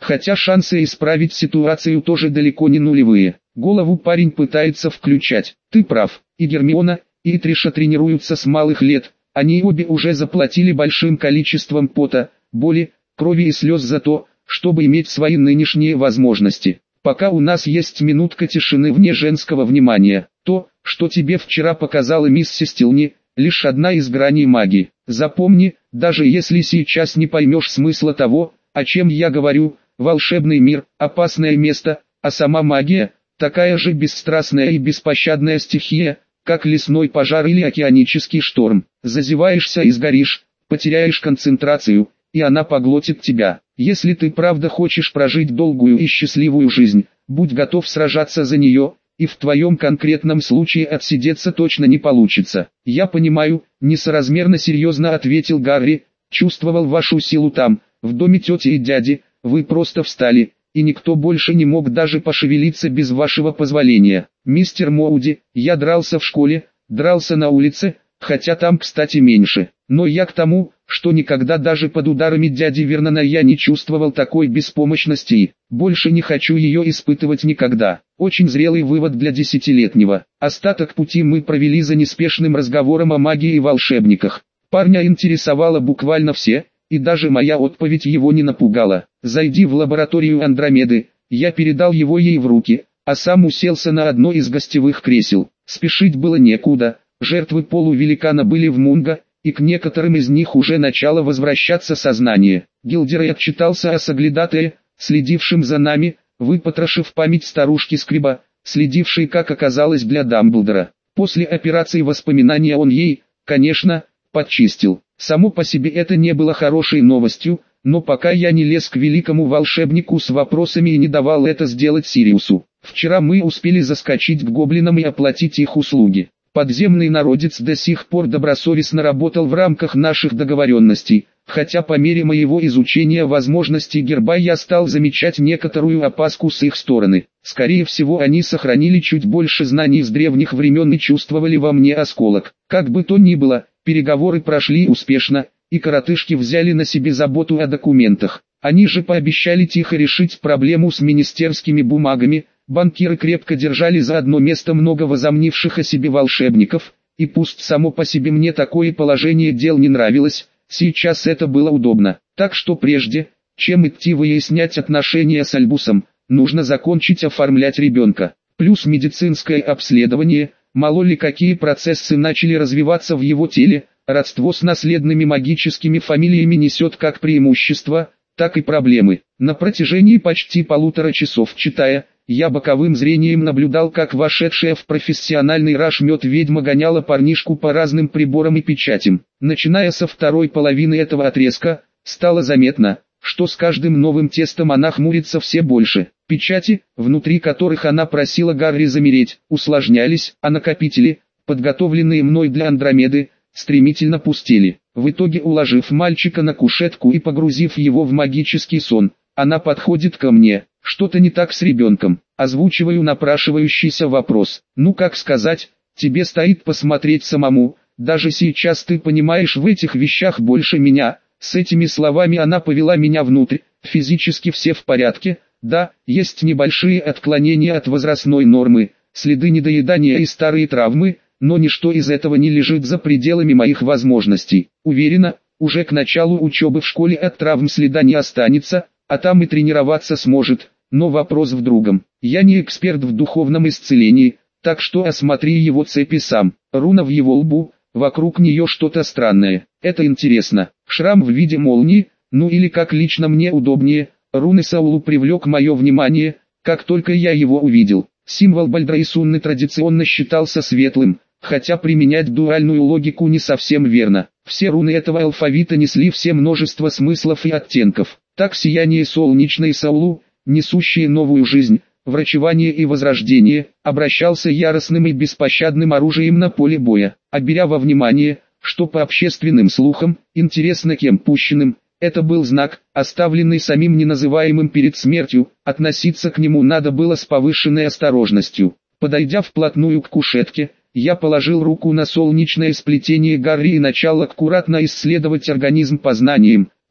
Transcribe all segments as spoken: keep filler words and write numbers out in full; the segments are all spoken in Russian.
Хотя шансы исправить ситуацию тоже далеко не нулевые. Голову парень пытается включать. Ты прав, и Гермиона, и Триша тренируются с малых лет. Они обе уже заплатили большим количеством пота, боли, крови и слез за то, чтобы иметь свои нынешние возможности. Пока у нас есть минутка тишины вне женского внимания. То, что тебе вчера показала миссис Тилни, лишь одна из граней магии. Запомни, даже если сейчас не поймешь смысла того, о чем я говорю, волшебный мир – опасное место, а сама магия – такая же бесстрастная и беспощадная стихия, как лесной пожар или океанический шторм. Зазеваешься и сгоришь, потеряешь концентрацию, и она поглотит тебя. Если ты правда хочешь прожить долгую и счастливую жизнь, будь готов сражаться за нее, и в твоем конкретном случае отсидеться точно не получится. Я понимаю, несоразмерно серьезно ответил Гарри, чувствовал вашу силу там, в доме тети и дяди, вы просто встали, и никто больше не мог даже пошевелиться без вашего позволения. Мистер Моуди, я дрался в школе, дрался на улице, хотя там, кстати, меньше. Но я к тому, что никогда даже под ударами дяди Вернона я не чувствовал такой беспомощности и больше не хочу ее испытывать никогда. Очень зрелый вывод для десятилетнего. Остаток пути мы провели за неспешным разговором о магии и волшебниках. Парня интересовало буквально все, и даже моя отповедь его не напугала. «Зайди в лабораторию Андромеды», я передал его ей в руки, а сам уселся на одно из гостевых кресел. Спешить было некуда, жертвы полувеликана были в Мунго, и к некоторым из них уже начало возвращаться сознание. Гилдерей отчитался о соглядатае, следившем за нами, выпотрошив память старушки Скриба, следившей, как оказалось, для Дамблдора. После операции воспоминания он ей, конечно, подчистил. Само по себе это не было хорошей новостью, но пока я не лез к великому волшебнику с вопросами и не давал это сделать Сириусу. Вчера мы успели заскочить к гоблинам и оплатить их услуги. Подземный народец до сих пор добросовестно работал в рамках наших договоренностей, хотя по мере моего изучения возможностей герба я стал замечать некоторую опаску с их стороны. Скорее всего, они сохранили чуть больше знаний с древних времен и чувствовали во мне осколок. Как бы то ни было, переговоры прошли успешно, и коротышки взяли на себе заботу о документах. Они же пообещали тихо решить проблему с министерскими бумагами. Банкиры крепко держали за одно место много возомнивших о себе волшебников, и пусть само по себе мне такое положение дел не нравилось, сейчас это было удобно. Так что прежде, чем идти выяснять отношения с Альбусом, нужно закончить оформлять ребенка. Плюс медицинское обследование, мало ли какие процессы начали развиваться в его теле, родство с наследными магическими фамилиями несет как преимущества, так и проблемы. На протяжении почти полутора часов читая, я боковым зрением наблюдал, как вошедшая в профессиональный раж мед ведьма гоняла парнишку по разным приборам и печатям. Начиная со второй половины этого отрезка, стало заметно, что с каждым новым тестом она хмурится все больше. Печати, внутри которых она просила Гарри замереть, усложнялись, а накопители, подготовленные мной для Андромеды, стремительно пустели. В итоге, уложив мальчика на кушетку и погрузив его в магический сон, она подходит ко мне. Что-то не так с ребенком. Озвучиваю напрашивающийся вопрос. Ну как сказать, тебе стоит посмотреть самому, даже сейчас ты понимаешь в этих вещах больше меня. С этими словами она повела меня внутрь, физически все в порядке, да, есть небольшие отклонения от возрастной нормы, следы недоедания и старые травмы, но ничто из этого не лежит за пределами моих возможностей. Уверена, уже к началу учебы в школе от травм следа не останется, а там и тренироваться сможет. Но вопрос в другом. Я не эксперт в духовном исцелении, так что осмотри его цепи сам. Руна в его лбу, вокруг нее что-то странное. Это интересно. Шрам в виде молнии, ну или как лично мне удобнее. Руны Саулу привлек мое внимание, как только я его увидел. Символ Бальдрайсунны традиционно считался светлым, хотя применять дуальную логику не совсем верно. Все руны этого алфавита несли все множество смыслов и оттенков. Так сияние солнечной Саулу, несущие новую жизнь, врачевание и возрождение, обращался яростным и беспощадным оружием на поле боя, а беря во внимание, что по общественным слухам, интересно кем пущенным, это был знак, оставленный самим неназываемым перед смертью, относиться к нему надо было с повышенной осторожностью. Подойдя вплотную к кушетке, я положил руку на солнечное сплетение Гарри и начал аккуратно исследовать организм познанием,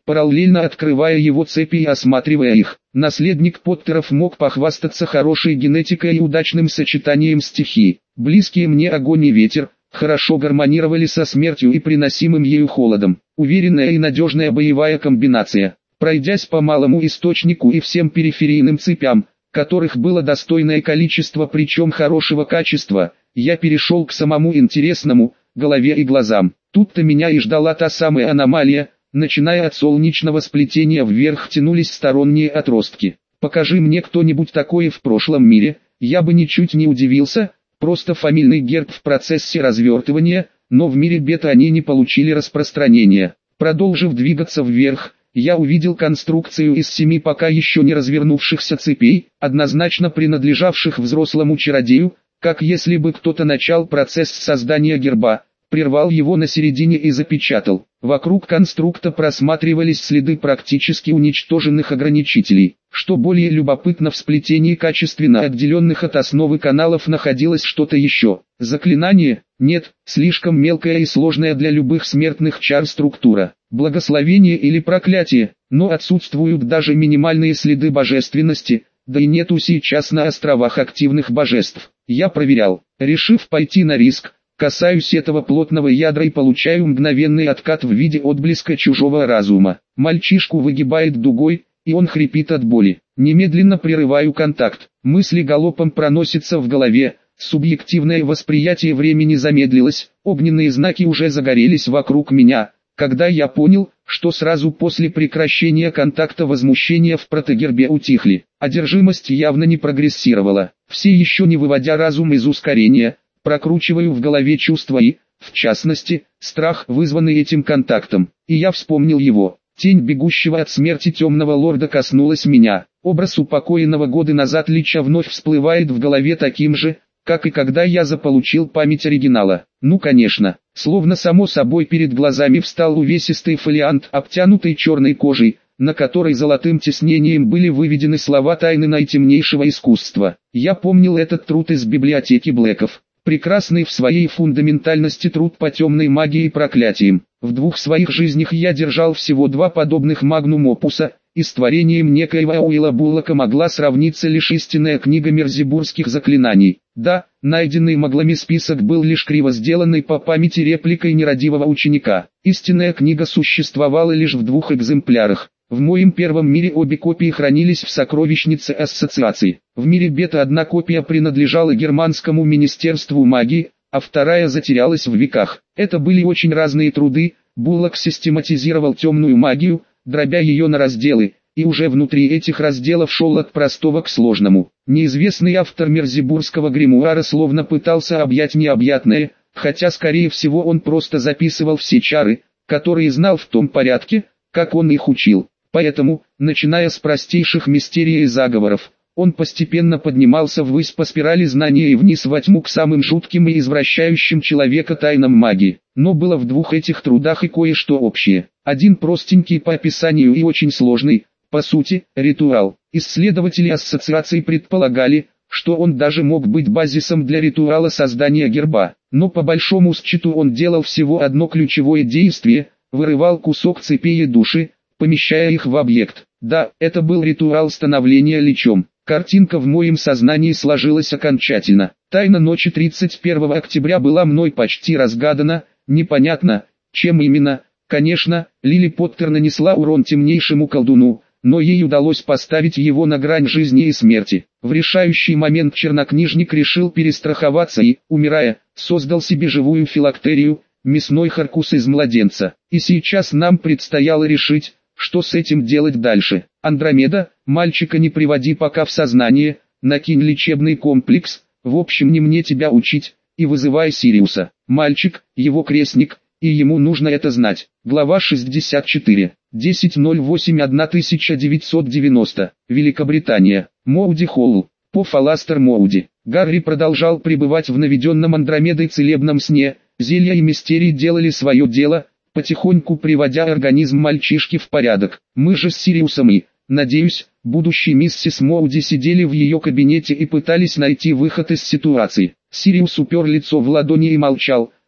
параллельно открывая его цепи и осматривая их. Наследник Поттеров мог похвастаться хорошей генетикой и удачным сочетанием стихий. Близкие мне огонь и ветер хорошо гармонировали со смертью и приносимым ею холодом. Уверенная и надежная боевая комбинация. Пройдясь по малому источнику и всем периферийным цепям, которых было достойное количество, причем хорошего качества, я перешел к самому интересному – голове и глазам. Тут-то меня и ждала та самая аномалия. Начиная от солнечного сплетения вверх тянулись сторонние отростки. Покажи мне кто-нибудь такое в прошлом мире, я бы ничуть не удивился. Просто фамильный герб в процессе развертывания, но в мире бета они не получили распространения. Продолжив двигаться вверх, я увидел конструкцию из семи пока еще не развернувшихся цепей, однозначно принадлежавших взрослому чародею, как если бы кто-то начал процесс создания герба, прервал его на середине и запечатал. Вокруг конструкта просматривались следы практически уничтоженных ограничителей. Что более любопытно, в сплетении качественно отделенных от основы каналов находилось что-то еще. Заклинание? Нет, слишком мелкая и сложная для любых смертных чар структура. Благословение или проклятие, но отсутствуют даже минимальные следы божественности, да и нету сейчас на островах активных божеств. Я проверял, решив пойти на риск. Касаюсь этого плотного ядра и получаю мгновенный откат в виде отблеска чужого разума. Мальчишку выгибает дугой, и он хрипит от боли. Немедленно прерываю контакт. Мысли галопом проносятся в голове. Субъективное восприятие времени замедлилось. Огненные знаки уже загорелись вокруг меня. Когда я понял, что сразу после прекращения контакта возмущения в протогербе утихли. Одержимость явно не прогрессировала. Все еще не выводя разум из ускорения, прокручиваю в голове чувства и, в частности, страх, вызванный этим контактом. И я вспомнил его. Тень бегущего от смерти темного лорда коснулась меня. Образ упокоенного годы назад лича вновь всплывает в голове таким же, как и когда я заполучил память оригинала. Ну конечно, словно само собой перед глазами встал увесистый фолиант, обтянутый черной кожей, на которой золотым тиснением были выведены слова тайны наитемнейшего искусства. Я помнил этот труд из библиотеки Блэков. Прекрасный в своей фундаментальности труд по темной магии и проклятиям. В двух своих жизнях я держал всего два подобных магнум-опуса, и с творением некоего Уилла Буллока могла сравниться лишь истинная книга мерзебургских заклинаний. Да, найденный маглами список был лишь криво сделанной по памяти репликой нерадивого ученика. Истинная книга существовала лишь в двух экземплярах. В моем первом мире обе копии хранились в сокровищнице ассоциации. В мире бета одна копия принадлежала германскому министерству магии, а вторая затерялась в веках. Это были очень разные труды. Буллок систематизировал темную магию, дробя ее на разделы, и уже внутри этих разделов шел от простого к сложному. Неизвестный автор мерзебургского гримуара словно пытался объять необъятное, хотя скорее всего он просто записывал все чары, которые знал в том порядке, как он их учил. Поэтому, начиная с простейших мистерий и заговоров, он постепенно поднимался ввысь по спирали знания и вниз во тьму к самым жутким и извращающим человека тайнам магии. Но было в двух этих трудах и кое-что общее. Один простенький по описанию и очень сложный, по сути, ритуал. Исследователи ассоциации предполагали, что он даже мог быть базисом для ритуала создания герба. Но по большому счету он делал всего одно ключевое действие, вырывал кусок цепи и души, помещая их в объект. Да, это был ритуал становления личом. Картинка в моем сознании сложилась окончательно. Тайна ночи тридцать первого октября была мной почти разгадана, непонятно, чем именно. Конечно, Лили Поттер нанесла урон темнейшему колдуну, но ей удалось поставить его на грань жизни и смерти. В решающий момент чернокнижник решил перестраховаться и, умирая, создал себе живую филактерию, мясной харкус из младенца. И сейчас нам предстояло решить, что с этим делать дальше. Андромеда, мальчика не приводи пока в сознание, накинь лечебный комплекс, в общем не мне тебя учить, и вызывай Сириуса. Мальчик, его крестник, и ему нужно это знать. Глава шестьдесят четыре. десять ноль восемь тысяча девятьсот девяносто. Великобритания. Моуди Холл. По Фаластер Моуди. Гарри продолжал пребывать в наведенном Андромедой целебном сне. Зелья и мистерии делали свое дело, потихоньку приводя организм мальчишки в порядок. Мы же с Сириусом и, надеюсь, будущей миссис Моуди сидели в ее кабинете и пытались найти выход из ситуации. Сириус упер лицо в ладони и молчал,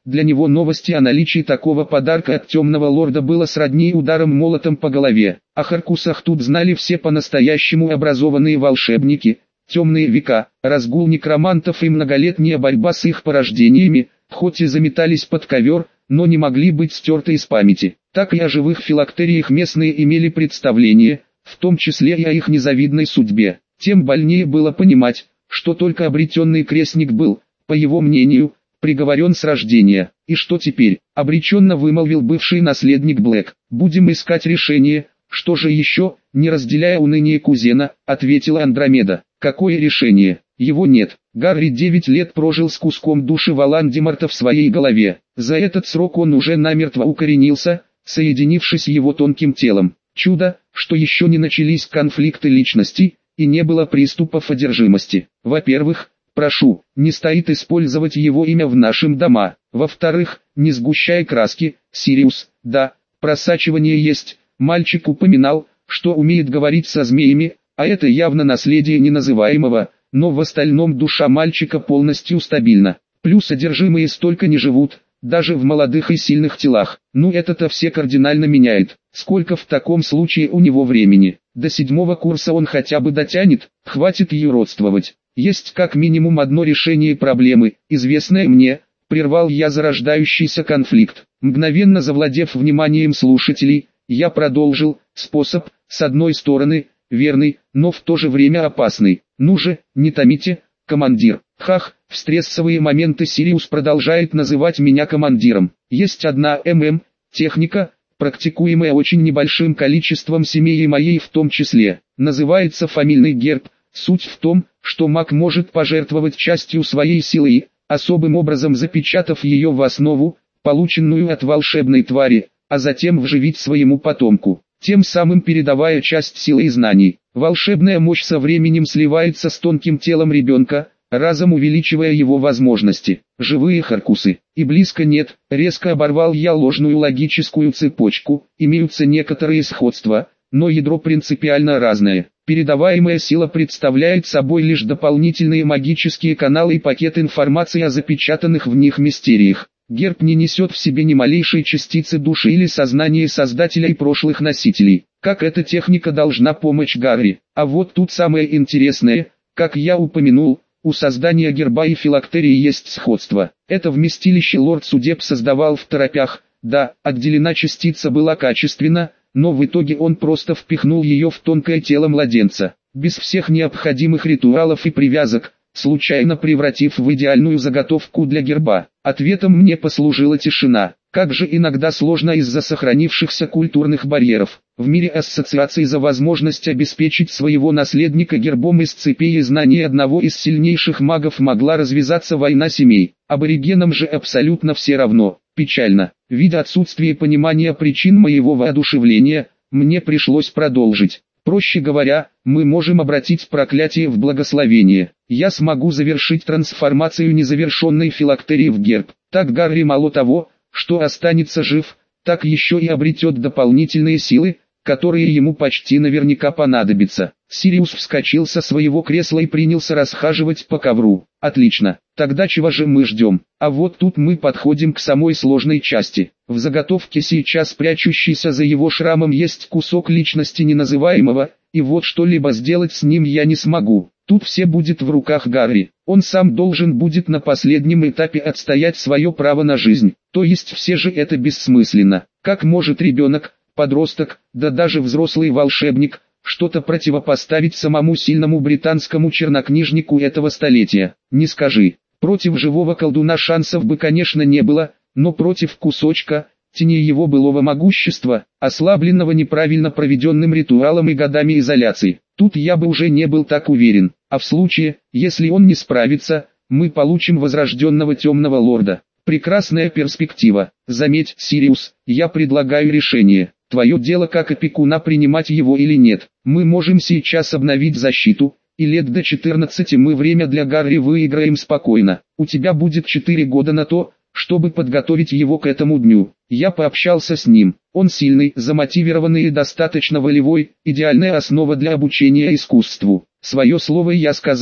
Для него новости о наличии такого подарка от темного лорда было сродни ударом молотом по голове. О Харкусах тут знали все по-настоящему образованные волшебники. Темные века, разгул некромантов и многолетняя борьба с их порождениями, хоть и заметались под ковер, но не могли быть стерты из памяти. Так и о живых филактериях местные имели представление, в том числе и о их незавидной судьбе. Тем больнее было понимать, что только обретенный крестник был, по его мнению, приговорен с рождения. И что теперь? Обреченно вымолвил бывший наследник Блэк. Будем искать решение. Что же еще? Не разделяя уныние кузена, ответила Андромеда. Какое решение? Его нет. Гарри девять лет прожил с куском души Волан-де-Морта в своей голове. За этот срок он уже намертво укоренился, соединившись его тонким телом. Чудо, что еще не начались конфликты личностей, и не было приступов одержимости. Во-первых, прошу, не стоит использовать его имя в нашем дома. Во-вторых, не сгущай краски, Сириус, да, просачивание есть. Мальчик упоминал, что умеет говорить со змеями, а это явно наследие неназываемого, но в остальном душа мальчика полностью стабильна. Плюс одержимые столько не живут, даже в молодых и сильных телах. Ну это-то все кардинально меняет. Сколько в таком случае у него времени? До седьмого курса он хотя бы дотянет, хватит юродствовать. Есть как минимум одно решение проблемы, известное мне, прервал я зарождающийся конфликт. Мгновенно завладев вниманием слушателей, я продолжил: способ, с одной стороны, верный, но в то же время опасный. Ну же, не томите, командир. Хах, в стрессовые моменты Сириус продолжает называть меня командиром. Есть одна ММ, техника, практикуемая очень небольшим количеством семей и моей в том числе. Называется фамильный герб. Суть в том, что маг может пожертвовать частью своей силы и, особым образом запечатав ее в основу, полученную от волшебной твари, а затем вживить своему потомку, тем самым передавая часть силы и знаний. Волшебная мощь со временем сливается с тонким телом ребенка, разом увеличивая его возможности. Живые Харкусы и близко нет, резко оборвал я ложную логическую цепочку, имеются некоторые сходства, но ядро принципиально разное. Передаваемая сила представляет собой лишь дополнительные магические каналы и пакет информации о запечатанных в них мистериях. Герб не несет в себе ни малейшей частицы души или сознания создателя и прошлых носителей. Как эта техника должна помочь Гарри? А вот тут самое интересное, как я упомянул, у создания герба и филактерии есть сходство. Это вместилище лорд Судеб создавал второпях. Да, отделена частица была качественно, но в итоге он просто впихнул ее в тонкое тело младенца, без всех необходимых ритуалов и привязок, случайно превратив в идеальную заготовку для герба. Ответом мне послужила тишина. Как же иногда сложно из-за сохранившихся культурных барьеров. В мире ассоциаций за возможность обеспечить своего наследника гербом из цепей и знаний одного из сильнейших магов могла развязаться война семей. Аборигенам же абсолютно все равно. Печально. Видя отсутствие понимания причин моего воодушевления, мне пришлось продолжить. Проще говоря, мы можем обратить проклятие в благословение. Я смогу завершить трансформацию незавершенной филактерии в герб. Так Гарри мало того, что останется жив, так еще и обретет дополнительные силы, которые ему почти наверняка понадобятся. Сириус вскочил со своего кресла и принялся расхаживать по ковру. Отлично, тогда чего же мы ждем? А вот тут мы подходим к самой сложной части. В заготовке сейчас прячущейся за его шрамом есть кусок личности неназываемого, и вот что-либо сделать с ним я не смогу. Тут все будет в руках Гарри. Он сам должен будет на последнем этапе отстоять свое право на жизнь. То есть все же это бессмысленно. Как может ребенок, подросток, да даже взрослый волшебник, что-то противопоставить самому сильному британскому чернокнижнику этого столетия? Не скажи. Против живого колдуна шансов бы конечно не было, но против кусочка, тени его былого могущества, ослабленного неправильно проведенным ритуалом и годами изоляции, тут я бы уже не был так уверен. А в случае, если он не справится, мы получим возрожденного темного лорда. Прекрасная перспектива. Заметь, Сириус, я предлагаю решение. Твое дело как опекуна принимать его или нет. Мы можем сейчас обновить защиту, и лет до четырнадцати мы время для Гарри выиграем спокойно. У тебя будет четыре года на то, чтобы подготовить его к этому дню. Я пообщался с ним. Он сильный, замотивированный и достаточно волевой, идеальная основа для обучения искусству. Свое слово я сказал,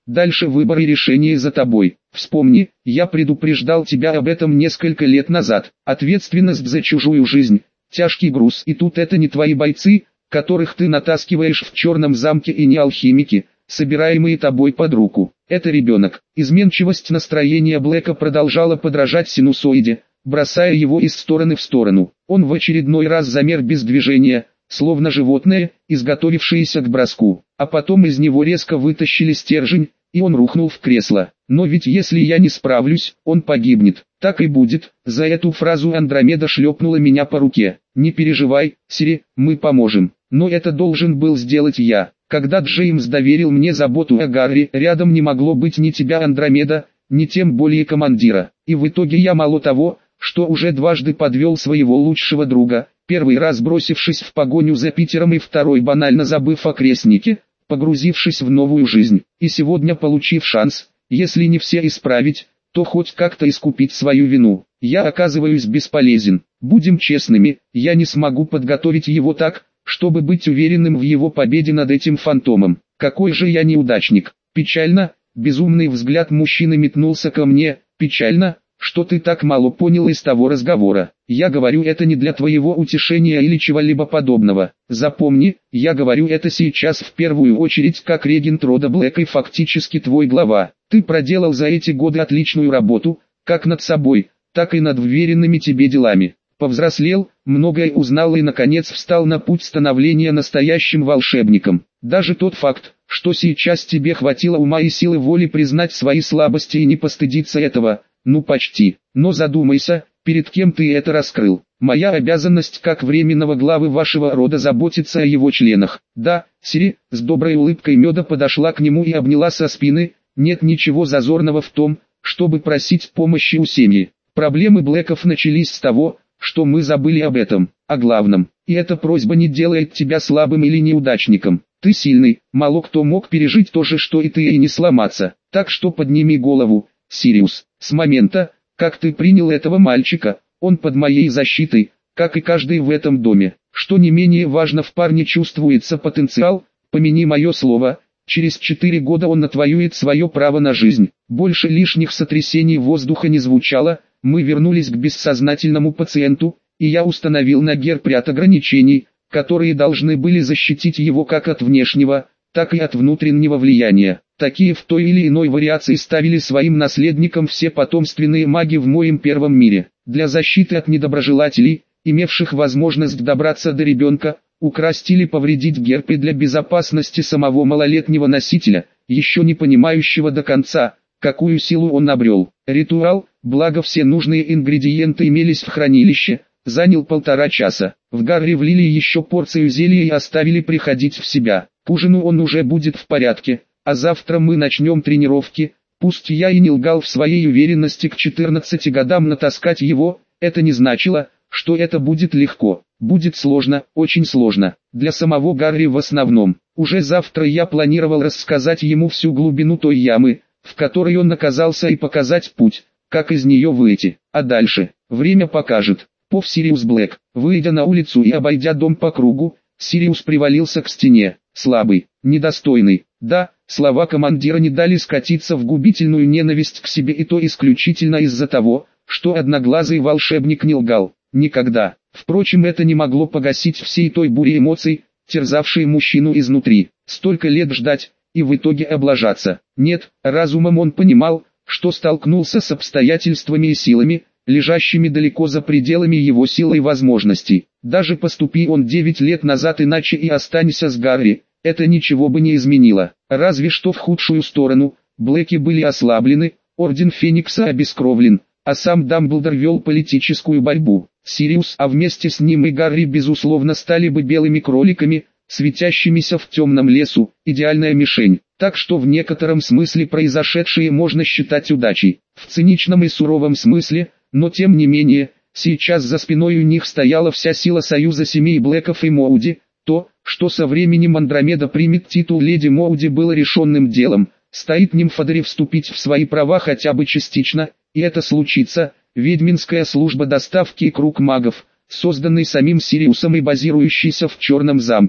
Дальше выбор и решение за тобой. Вспомни, я предупреждал тебя об этом несколько лет назад. Ответственность за чужую жизнь – тяжкий груз, и тут это не твои бойцы, которых ты натаскиваешь в черном замке, и не алхимики, собираемые тобой под руку. Это ребенок. Изменчивость настроения Блэка продолжала подражать синусоиде, бросая его из стороны в сторону. Он в очередной раз замер без движения, словно животное, изготовившееся к броску. А потом из него резко вытащили стержень, и он рухнул в кресло. Но ведь если я не справлюсь, он погибнет. Так и будет. За эту фразу Андромеда шлепнула меня по руке. Не переживай, Сири, мы поможем. Но это должен был сделать я. Когда Джеймс доверил мне заботу о Гарри, рядом не могло быть ни тебя, Андромеда, ни тем более командира. И в итоге я мало того, что уже дважды подвел своего лучшего друга, первый раз бросившись в погоню за Питером и второй банально забыв о крестнике, погрузившись в новую жизнь, и сегодня получив шанс, если не все исправить, то хоть как-то искупить свою вину, я оказываюсь бесполезен. Будем честными, я не смогу подготовить его так, чтобы быть уверенным в его победе над этим фантомом. Какой же я неудачник. Печально, безумный взгляд мужчины метнулся ко мне. Печально, что ты так мало понял из того разговора. Я говорю это не для твоего утешения или чего-либо подобного. Запомни, я говорю это сейчас в первую очередь как регент рода Блэк и фактически твой глава. Ты проделал за эти годы отличную работу, как над собой, так и над вверенными тебе делами. Повзрослел, многое узнал и наконец встал на путь становления настоящим волшебником. Даже тот факт, что сейчас тебе хватило ума и силы воли признать свои слабости и не постыдиться этого, ну почти. Но задумайся, перед кем ты это раскрыл. Моя обязанность как временного главы вашего рода заботиться о его членах. Да, Сири, с доброй улыбкой Меда подошла к нему и обняла со спины. Нет ничего зазорного в том, чтобы просить помощи у семьи. Проблемы Блэков начались с того, что мы забыли об этом, о главном. И эта просьба не делает тебя слабым или неудачником. Ты сильный, мало кто мог пережить то же, что и ты, и не сломаться. Так что подними голову, Сириус. С момента, как ты принял этого мальчика, он под моей защитой, как и каждый в этом доме. Что не менее важно, в парне чувствуется потенциал, помяни мое слово, через четыре года он отвоюет свое право на жизнь. Больше лишних сотрясений воздуха не звучало. Мы вернулись к бессознательному пациенту, и я установил на герб ряд ограничений, которые должны были защитить его как от внешнего, так и от внутреннего влияния. Такие в той или иной вариации ставили своим наследникам все потомственные маги в моем первом мире. Для защиты от недоброжелателей, имевших возможность добраться до ребенка, украсть или повредить герб, и для безопасности самого малолетнего носителя, еще не понимающего до конца, какую силу он обрел. Ритуал, благо все нужные ингредиенты имелись в хранилище, занял полтора часа. В Гарри влили еще порцию зелья и оставили приходить в себя. К ужину он уже будет в порядке, а завтра мы начнем тренировки. Пусть я и не лгал в своей уверенности к четырнадцати годам натаскать его, это не значило, что это будет легко. Будет сложно, очень сложно. Для самого Гарри в основном. Уже завтра я планировал рассказать ему всю глубину той ямы, в которой он оказался, и показать путь, как из нее выйти. А дальше, время покажет. Пов Сириус Блэк, выйдя на улицу и обойдя дом по кругу, Сириус привалился к стене. Слабый, недостойный. Да, слова командира не дали скатиться в губительную ненависть к себе, и то исключительно из-за того, что одноглазый волшебник не лгал. Никогда. Впрочем, это не могло погасить всей той бури эмоций, терзавшей мужчину изнутри. Столько лет ждать, и в итоге облажаться. Нет, разумом он понимал, что столкнулся с обстоятельствами и силами, лежащими далеко за пределами его сил и возможностей. Даже поступи он девять лет назад иначе и останься с Гарри, это ничего бы не изменило. Разве что в худшую сторону. Блэки были ослаблены, Орден Феникса обескровлен, а сам Дамблдор вел политическую борьбу. Сириус, а вместе с ним и Гарри, безусловно, стали бы белыми кроликами, светящимися в темном лесу, идеальная мишень. Так что в некотором смысле произошедшее можно считать удачей. В циничном и суровом смысле, но тем не менее, сейчас за спиной у них стояла вся сила союза семей Блэков и Моуди. То, что со временем Андромеда примет титул леди Моуди, было решенным делом. Стоит Нимфодоре вступить в свои права хотя бы частично, и это случится. Ведьминская служба доставки и круг магов, созданный самим Сириусом и базирующийся в Черном замке.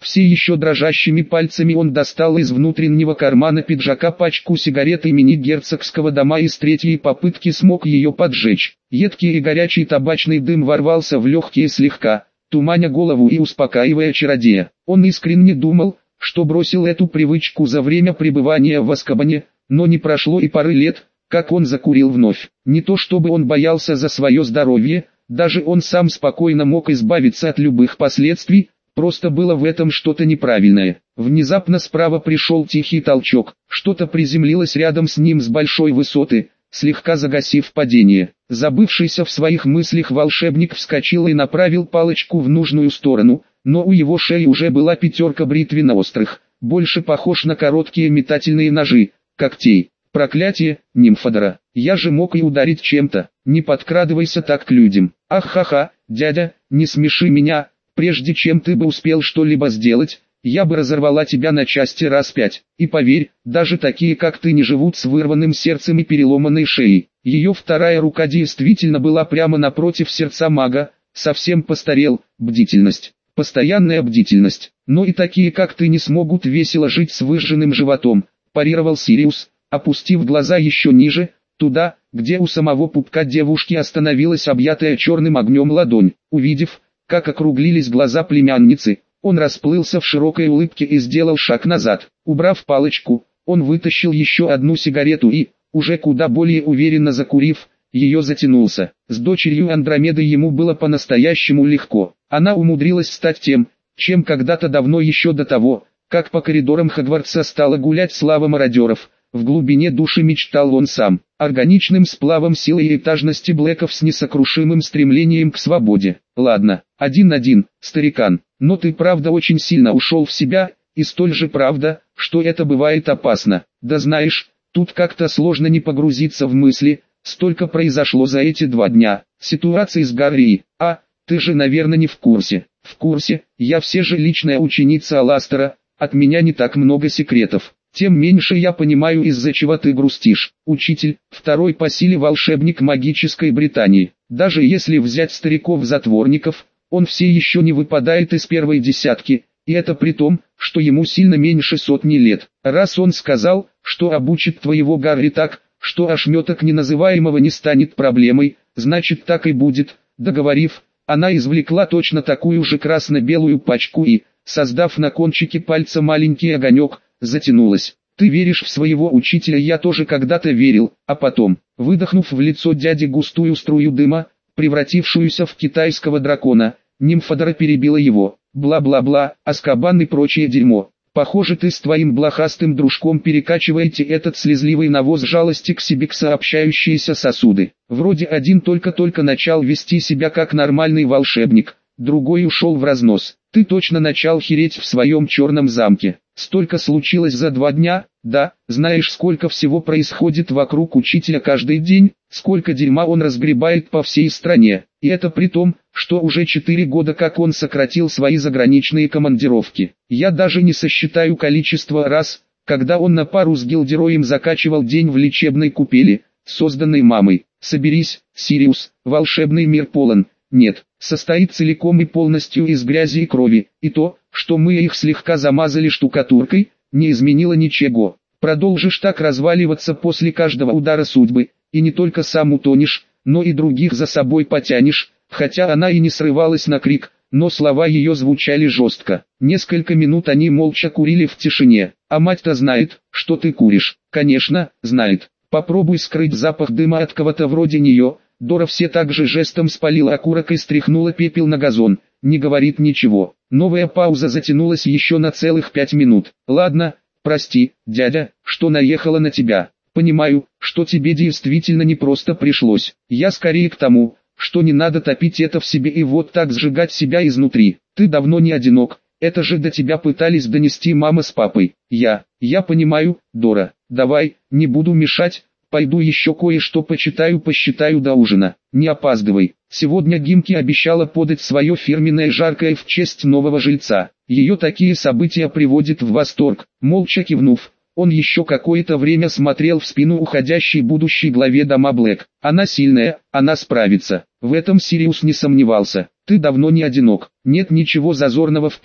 Все еще дрожащими пальцами он достал из внутреннего кармана пиджака пачку сигарет имени герцогского дома и с третьей попытки смог ее поджечь. Едкий и горячий табачный дым ворвался в легкие слегка, туманя голову и успокаивая чародея. Он искренне думал, что бросил эту привычку за время пребывания в Азкабане, но не прошло и пары лет, как он закурил вновь. Не то чтобы он боялся за свое здоровье, даже он сам спокойно мог избавиться от любых последствий, просто было в этом что-то неправильное. Внезапно справа пришел тихий толчок, что-то приземлилось рядом с ним с большой высоты, слегка загасив падение. Забывшийся в своих мыслях волшебник вскочил и направил палочку в нужную сторону, но у его шеи уже была пятерка бритвенно-острых, больше похож на короткие метательные ножи, когтей. Проклятие, Нимфодора, я же мог и ударить чем-то, не подкрадывайся так к людям. Ах-ха-ха, дядя, не смеши меня, прежде чем ты бы успел что-либо сделать, я бы разорвала тебя на части раз пять. И поверь, даже такие как ты не живут с вырванным сердцем и переломанной шеей. Ее вторая рука действительно была прямо напротив сердца мага, совсем постарел, бдительность. Постоянная бдительность. Но и такие как ты не смогут весело жить с выжженным животом, парировал Сириус, опустив глаза еще ниже, туда, где у самого пупка девушки остановилась объятая черным огнем ладонь. Увидев, как округлились глаза племянницы, он расплылся в широкой улыбке и сделал шаг назад. Убрав палочку, он вытащил еще одну сигарету и, уже куда более уверенно закурив, ее затянулся. С дочерью Андромеды ему было по-настоящему легко. Она умудрилась стать тем, чем когда-то давно еще до того, как по коридорам Хогвартса стала гулять слава мародеров. В глубине души мечтал он сам, органичным сплавом силы и этажности Блэков с несокрушимым стремлением к свободе. Ладно, один-один, старикан, но ты правда очень сильно ушел в себя, и столь же правда, что это бывает опасно. Да знаешь, тут как-то сложно не погрузиться в мысли, столько произошло за эти два дня. Ситуация с Гарри, а, ты же наверное не в курсе. В курсе, я все же личная ученица Аластера, от меня не так много секретов. Тем меньше я понимаю, из-за чего ты грустишь. Учитель, второй по силе волшебник магической Британии. Даже если взять стариков-затворников, он все еще не выпадает из первой десятки, и это при том, что ему сильно меньше сотни лет. Раз он сказал, что обучит твоего Гарри так, что ошметок неназываемого не станет проблемой, значит так и будет. Договорив, она извлекла точно такую же красно-белую пачку и, создав на кончике пальца маленький огонек, затянулась. Ты веришь в своего учителя, я тоже когда-то верил, а потом, выдохнув в лицо дяди густую струю дыма, превратившуюся в китайского дракона, Нимфодора перебила его. Бла-бла-бла, Азкабан и прочее дерьмо. Похоже, ты с твоим блохастым дружком перекачиваете этот слезливый навоз жалости к себе, к сообщающиеся сосуды. Вроде один только-только начал вести себя как нормальный волшебник, другой ушел в разнос. Ты точно начал хереть в своем черном замке. Столько случилось за два дня, да, знаешь, сколько всего происходит вокруг учителя каждый день, сколько дерьма он разгребает по всей стране. И это при том, что уже четыре года как он сократил свои заграничные командировки. Я даже не сосчитаю количество раз, когда он на пару с гильдероем закачивал день в лечебной купели, созданной мамой. Соберись, Сириус, волшебный мир полон. Нет, состоит целиком и полностью из грязи и крови, и то, что мы их слегка замазали штукатуркой, не изменило ничего. Продолжишь так разваливаться после каждого удара судьбы, и не только сам утонешь, но и других за собой потянешь, хотя она и не срывалась на крик, но слова ее звучали жестко. Несколько минут они молча курили в тишине. А мать-то знает, что ты куришь. Конечно, знает. Попробуй скрыть запах дыма от кого-то вроде нее. Дора все так же жестом спалила окурок и стряхнула пепел на газон. Не говорит ничего. Новая пауза затянулась еще на целых пять минут. Ладно, прости, дядя, что наехала на тебя. Понимаю, что тебе действительно непросто пришлось. Я скорее к тому, что не надо топить это в себе и вот так сжигать себя изнутри. Ты давно не одинок. Это же до тебя пытались донести мама с папой. Я, я понимаю, Дора. Давай, не буду мешать. Пойду еще кое-что почитаю, посчитаю до ужина. Не опаздывай. Сегодня Гимки обещала подать свое фирменное жаркое в честь нового жильца. Ее такие события приводят в восторг. Молча кивнув, он еще какое-то время смотрел в спину уходящей будущей главе дома Блэк. Она сильная, она справится. В этом Сириус не сомневался. Ты давно не одинок. Нет ничего зазорного в том,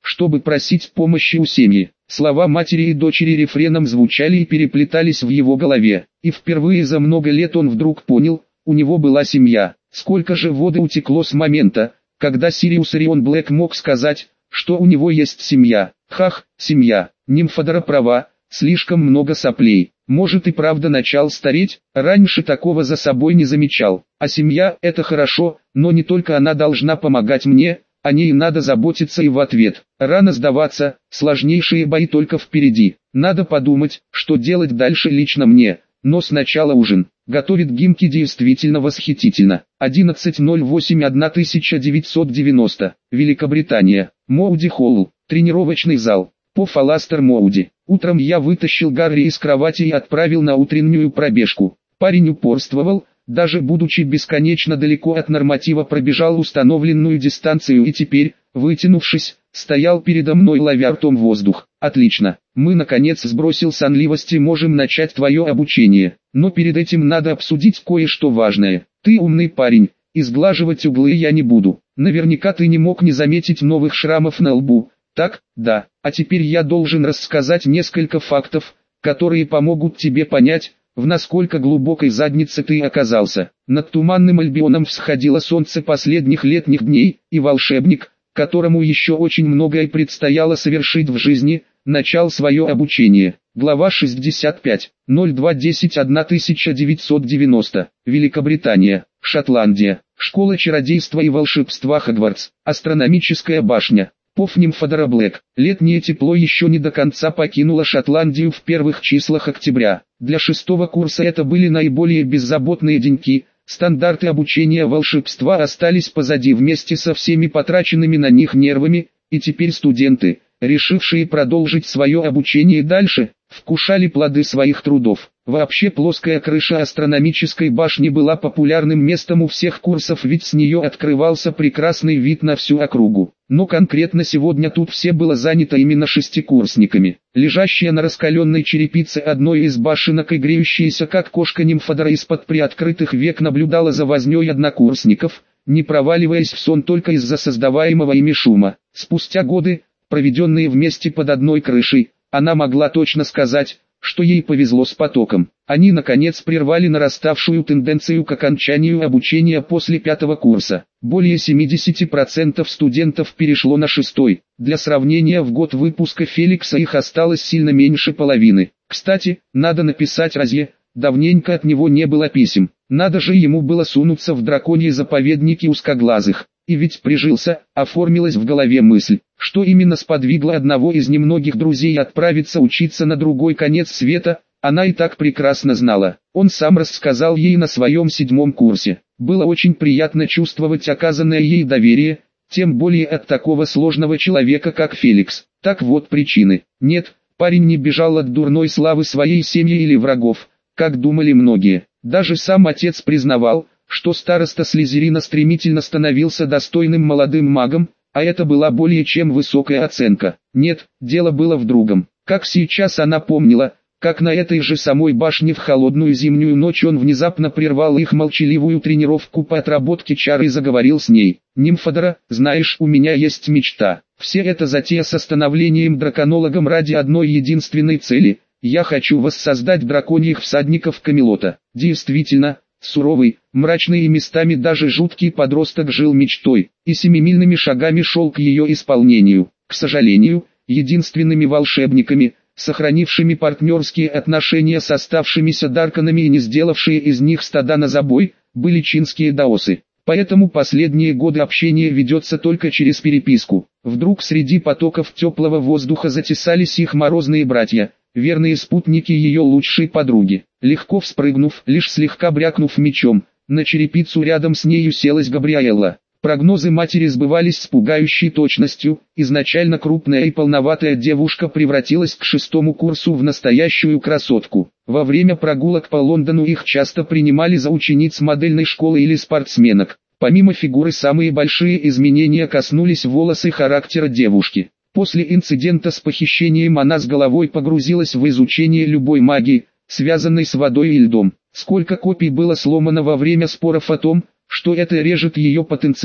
чтобы просить помощи у семьи. Слова матери и дочери рефреном звучали и переплетались в его голове, и впервые за много лет он вдруг понял, у него была семья. Сколько же воды утекло с момента, когда Сириус Орион Блэк мог сказать, что у него есть семья. Хах, семья. Нимфодора права, слишком много соплей. Может и правда начал стареть, раньше такого за собой не замечал. А семья – это хорошо, но не только она должна помогать мне, о ней надо заботиться и в ответ. Рано сдаваться, сложнейшие бои только впереди. Надо подумать, что делать дальше лично мне, но сначала ужин. Готовит Гимки действительно восхитительно. одиннадцатое ноль восемь тысяча девятьсот девяносто. Великобритания. Моуди Холл. Тренировочный зал. По Фаластер Моуди. Утром я вытащил Гарри из кровати и отправил на утреннюю пробежку. Парень упорствовал, даже будучи бесконечно далеко от норматива, пробежал установленную дистанцию и теперь, вытянувшись, стоял передо мной, ловя ртом воздух. Отлично, мы наконец сбросил сонливость и можем начать твое обучение. Но перед этим надо обсудить кое-что важное. Ты умный парень, и сглаживать углы я не буду. Наверняка ты не мог не заметить новых шрамов на лбу. Так, да, а теперь я должен рассказать несколько фактов, которые помогут тебе понять, в насколько глубокой заднице ты оказался. Над туманным Альбионом всходило солнце последних летних дней, и волшебник, которому еще очень многое предстояло совершить в жизни, начал свое обучение. Глава шестьдесят пять. ноль два десять тысяча девятьсот девяносто. Великобритания, Шотландия. Школа чародейства и волшебства Хогвартс. Астрономическая башня. Пов Нимфодора Блэк. Летнее тепло еще не до конца покинуло Шотландию в первых числах октября. Для шестого курса это были наиболее беззаботные деньки. Стандарты обучения волшебства остались позади вместе со всеми потраченными на них нервами, и теперь студенты, решившие продолжить свое обучение дальше, вкушали плоды своих трудов. Вообще плоская крыша астрономической башни была популярным местом у всех курсов, ведь с нее открывался прекрасный вид на всю округу. Но конкретно сегодня тут все было занято именно шестикурсниками. Лежащая на раскаленной черепице одной из башенок и греющаяся как кошка Нимфодора из-под приоткрытых век наблюдала за вознёй однокурсников, не проваливаясь в сон только из-за создаваемого ими шума. Спустя годы, проведенные вместе под одной крышей, она могла точно сказать, что ей повезло с потоком. Они наконец прервали нараставшую тенденцию к окончанию обучения после пятого курса. Более семьдесят процентов студентов перешло на шестой. Для сравнения, в год выпуска Феликса их осталось сильно меньше половины. Кстати, надо написать Розье, давненько от него не было писем. Надо же ему было сунуться в драконьи заповедники узкоглазых. И ведь прижился, оформилась в голове мысль, что именно сподвигло одного из немногих друзей отправиться учиться на другой конец света, она и так прекрасно знала. Он сам рассказал ей на своем седьмом курсе. Было очень приятно чувствовать оказанное ей доверие, тем более от такого сложного человека, как Феликс. Так вот причины. Нет, парень не бежал от дурной славы своей семьи или врагов, как думали многие. Даже сам отец признавал, что староста Слизерина стремительно становился достойным молодым магом, а это была более чем высокая оценка. Нет, дело было в другом. Как сейчас она помнила, как на этой же самой башне в холодную зимнюю ночь он внезапно прервал их молчаливую тренировку по отработке чар и заговорил с ней. «Нимфодора, знаешь, у меня есть мечта. Все это затея с становлением драконологом ради одной единственной цели. Я хочу воссоздать драконьих всадников Камелота». Действительно, суровый, мрачный и местами даже жуткий подросток жил мечтой, и семимильными шагами шел к ее исполнению. К сожалению, единственными волшебниками, сохранившими партнерские отношения с оставшимися дарканами и не сделавшие из них стада на забой, были чинские даосы. Поэтому последние годы общение ведется только через переписку. Вдруг среди потоков теплого воздуха затесались их морозные братья, верные спутники ее лучшей подруги. Легко вспрыгнув, лишь слегка брякнув мечом, на черепицу рядом с нею селась Габриэлла. Прогнозы матери сбывались с пугающей точностью. Изначально крупная и полноватая девушка превратилась к шестому курсу в настоящую красотку. Во время прогулок по Лондону их часто принимали за учениц модельной школы или спортсменок. Помимо фигуры, самые большие изменения коснулись волос и характера девушки. После инцидента с похищением она с головой погрузилась в изучение любой магии, связанной с водой и льдом. Сколько копий было сломано во время споров о том, что это режет ее потенциал,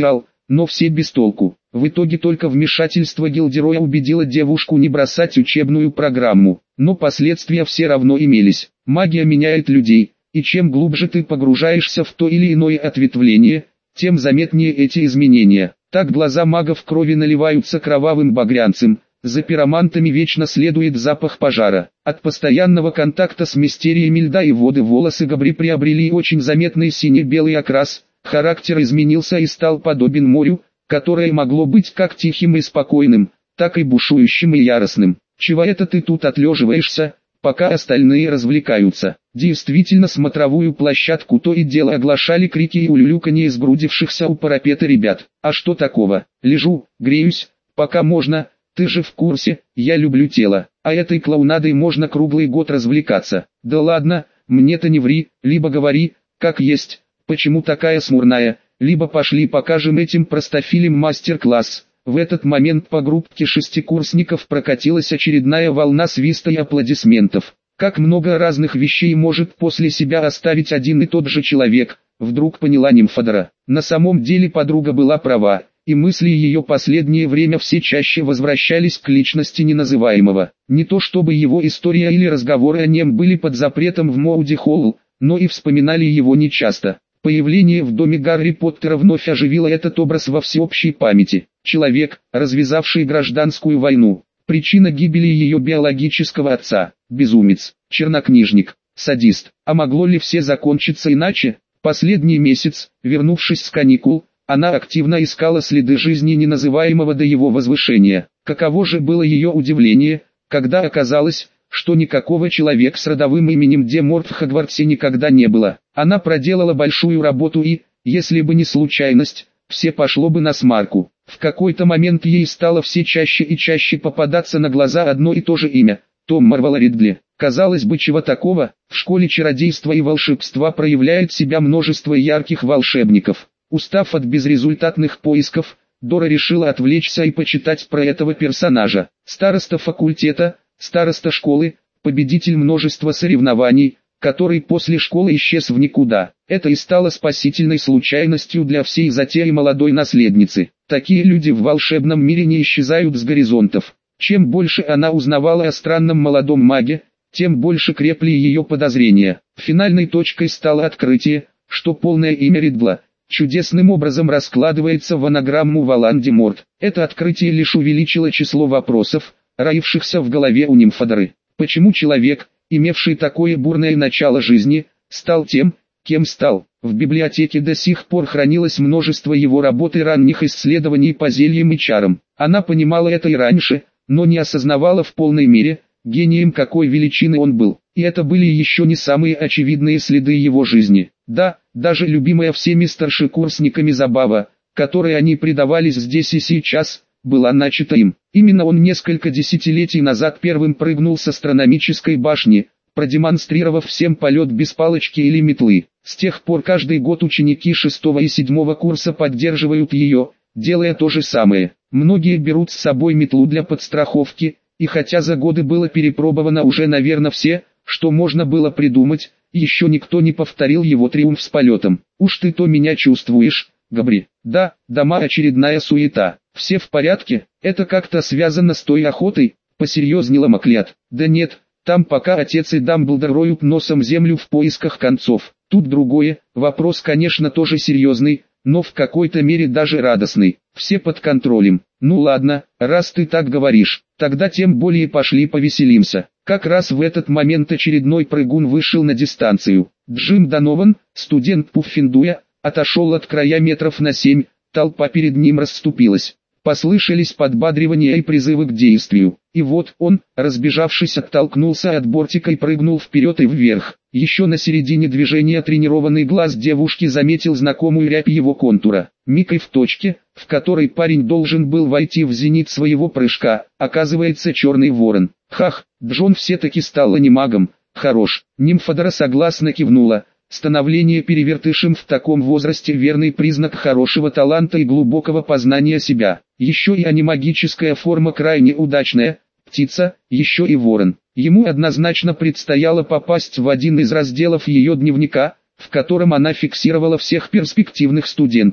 но все без толку. В итоге только вмешательство Гилдероя убедило девушку не бросать учебную программу, но последствия все равно имелись. Магия меняет людей, и чем глубже ты погружаешься в то или иное ответвление, тем заметнее эти изменения. Так глаза магов крови наливаются кровавым багрянцем, за пиромантами вечно следует запах пожара. От постоянного контакта с мистериями льда и воды волосы Габри приобрели очень заметный сине-белый окрас, характер изменился и стал подобен морю, которое могло быть как тихим и спокойным, так и бушующим и яростным. «Чего это ты тут отлеживаешься, пока остальные развлекаются?» Действительно, смотровую площадку то и дело оглашали крики и улюлюканье сгрудившихся у парапета ребят. «А что такого? Лежу, греюсь, пока можно, ты же в курсе, я люблю тело, а этой клоунадой можно круглый год развлекаться». «Да ладно, мне-то не ври, либо говори, как есть, почему такая смурная, либо пошли покажем этим простофилям мастер-класс». В этот момент по группке шестикурсников прокатилась очередная волна свиста и аплодисментов. Как много разных вещей может после себя оставить один и тот же человек, вдруг поняла Нимфодора. На самом деле подруга была права, и мысли ее последнее время все чаще возвращались к личности неназываемого. Не то чтобы его история или разговоры о нем были под запретом в Моуди Холл, но и вспоминали его нечасто. Появление в доме Гарри Поттера вновь оживило этот образ во всеобщей памяти. Человек, развязавший гражданскую войну. Причина гибели ее биологического отца. Безумец, чернокнижник, садист. А могло ли все закончиться иначе? Последний месяц, вернувшись с каникул, она активно искала следы жизни неназываемого до его возвышения. Каково же было ее удивление, когда оказалось, что никакого человека с родовым именем Деморт в Хогвартсе никогда не было. Она проделала большую работу и, если бы не случайность, все пошло бы на смарку. В какой-то момент ей стало все чаще и чаще попадаться на глаза одно и то же имя – Том Марвол Ридли. Казалось бы, чего такого, в школе чародейства и волшебства проявляет себя множество ярких волшебников. Устав от безрезультатных поисков, Дора решила отвлечься и почитать про этого персонажа. Староста факультета, староста школы, победитель множества соревнований, который после школы исчез в никуда. Это и стало спасительной случайностью для всей затеи молодой наследницы. Такие люди в волшебном мире не исчезают с горизонтов. Чем больше она узнавала о странном молодом маге, тем больше крепли ее подозрения. Финальной точкой стало открытие, что полное имя Ридла чудесным образом раскладывается в анаграмму Волан-де-Морт. Это открытие лишь увеличило число вопросов, роившихся в голове у Нимфодоры. Почему человек, имевший такое бурное начало жизни, стал тем, кем стал? В библиотеке до сих пор хранилось множество его работ и ранних исследований по зельям и чарам. Она понимала это и раньше, но не осознавала в полной мере, гением какой величины он был. И это были еще не самые очевидные следы его жизни. Да, даже любимая всеми старшекурсниками забава, которой они предавались здесь и сейчас, была начата им. Именно он несколько десятилетий назад первым прыгнул с астрономической башни, продемонстрировав всем полет без палочки или метлы. С тех пор каждый год ученики шестого и седьмого курса поддерживают ее, делая то же самое. Многие берут с собой метлу для подстраховки, и хотя за годы было перепробовано уже наверное все, что можно было придумать, еще никто не повторил его триумф с полетом. «Уж ты то меня чувствуешь, Габри?» «Да, дома очередная суета. Все в порядке? Это как-то связано с той охотой?» — посерьезнела Маклят. «Да нет, там пока отец и Дамблдор роют носом землю в поисках концов. Тут другое, вопрос конечно тоже серьезный, но в какой-то мере даже радостный. Все под контролем. Ну ладно, раз ты так говоришь, тогда тем более пошли повеселимся». Как раз в этот момент очередной прыгун вышел на дистанцию. Джим Донован, студент Пуффендуя, отошел от края метров на семь, толпа перед ним расступилась. Послышались подбадривания и призывы к действию. И вот он, разбежавшись, оттолкнулся от бортика и прыгнул вперед и вверх. Еще на середине движения тренированный глаз девушки заметил знакомую рябь его контура. Миг и в точке, в которой парень должен был войти в зенит своего прыжка, оказывается черный ворон. Хах, Джон все-таки стал анимагом. Хорош. Нимфодора согласно кивнула. Становление перевертышем в таком возрасте верный признак хорошего таланта и глубокого познания себя. Еще и анимагическая форма крайне удачная, птица, еще и ворон. Ему однозначно предстояло попасть в один из разделов ее дневника, в котором она фиксировала всех перспективных студентов.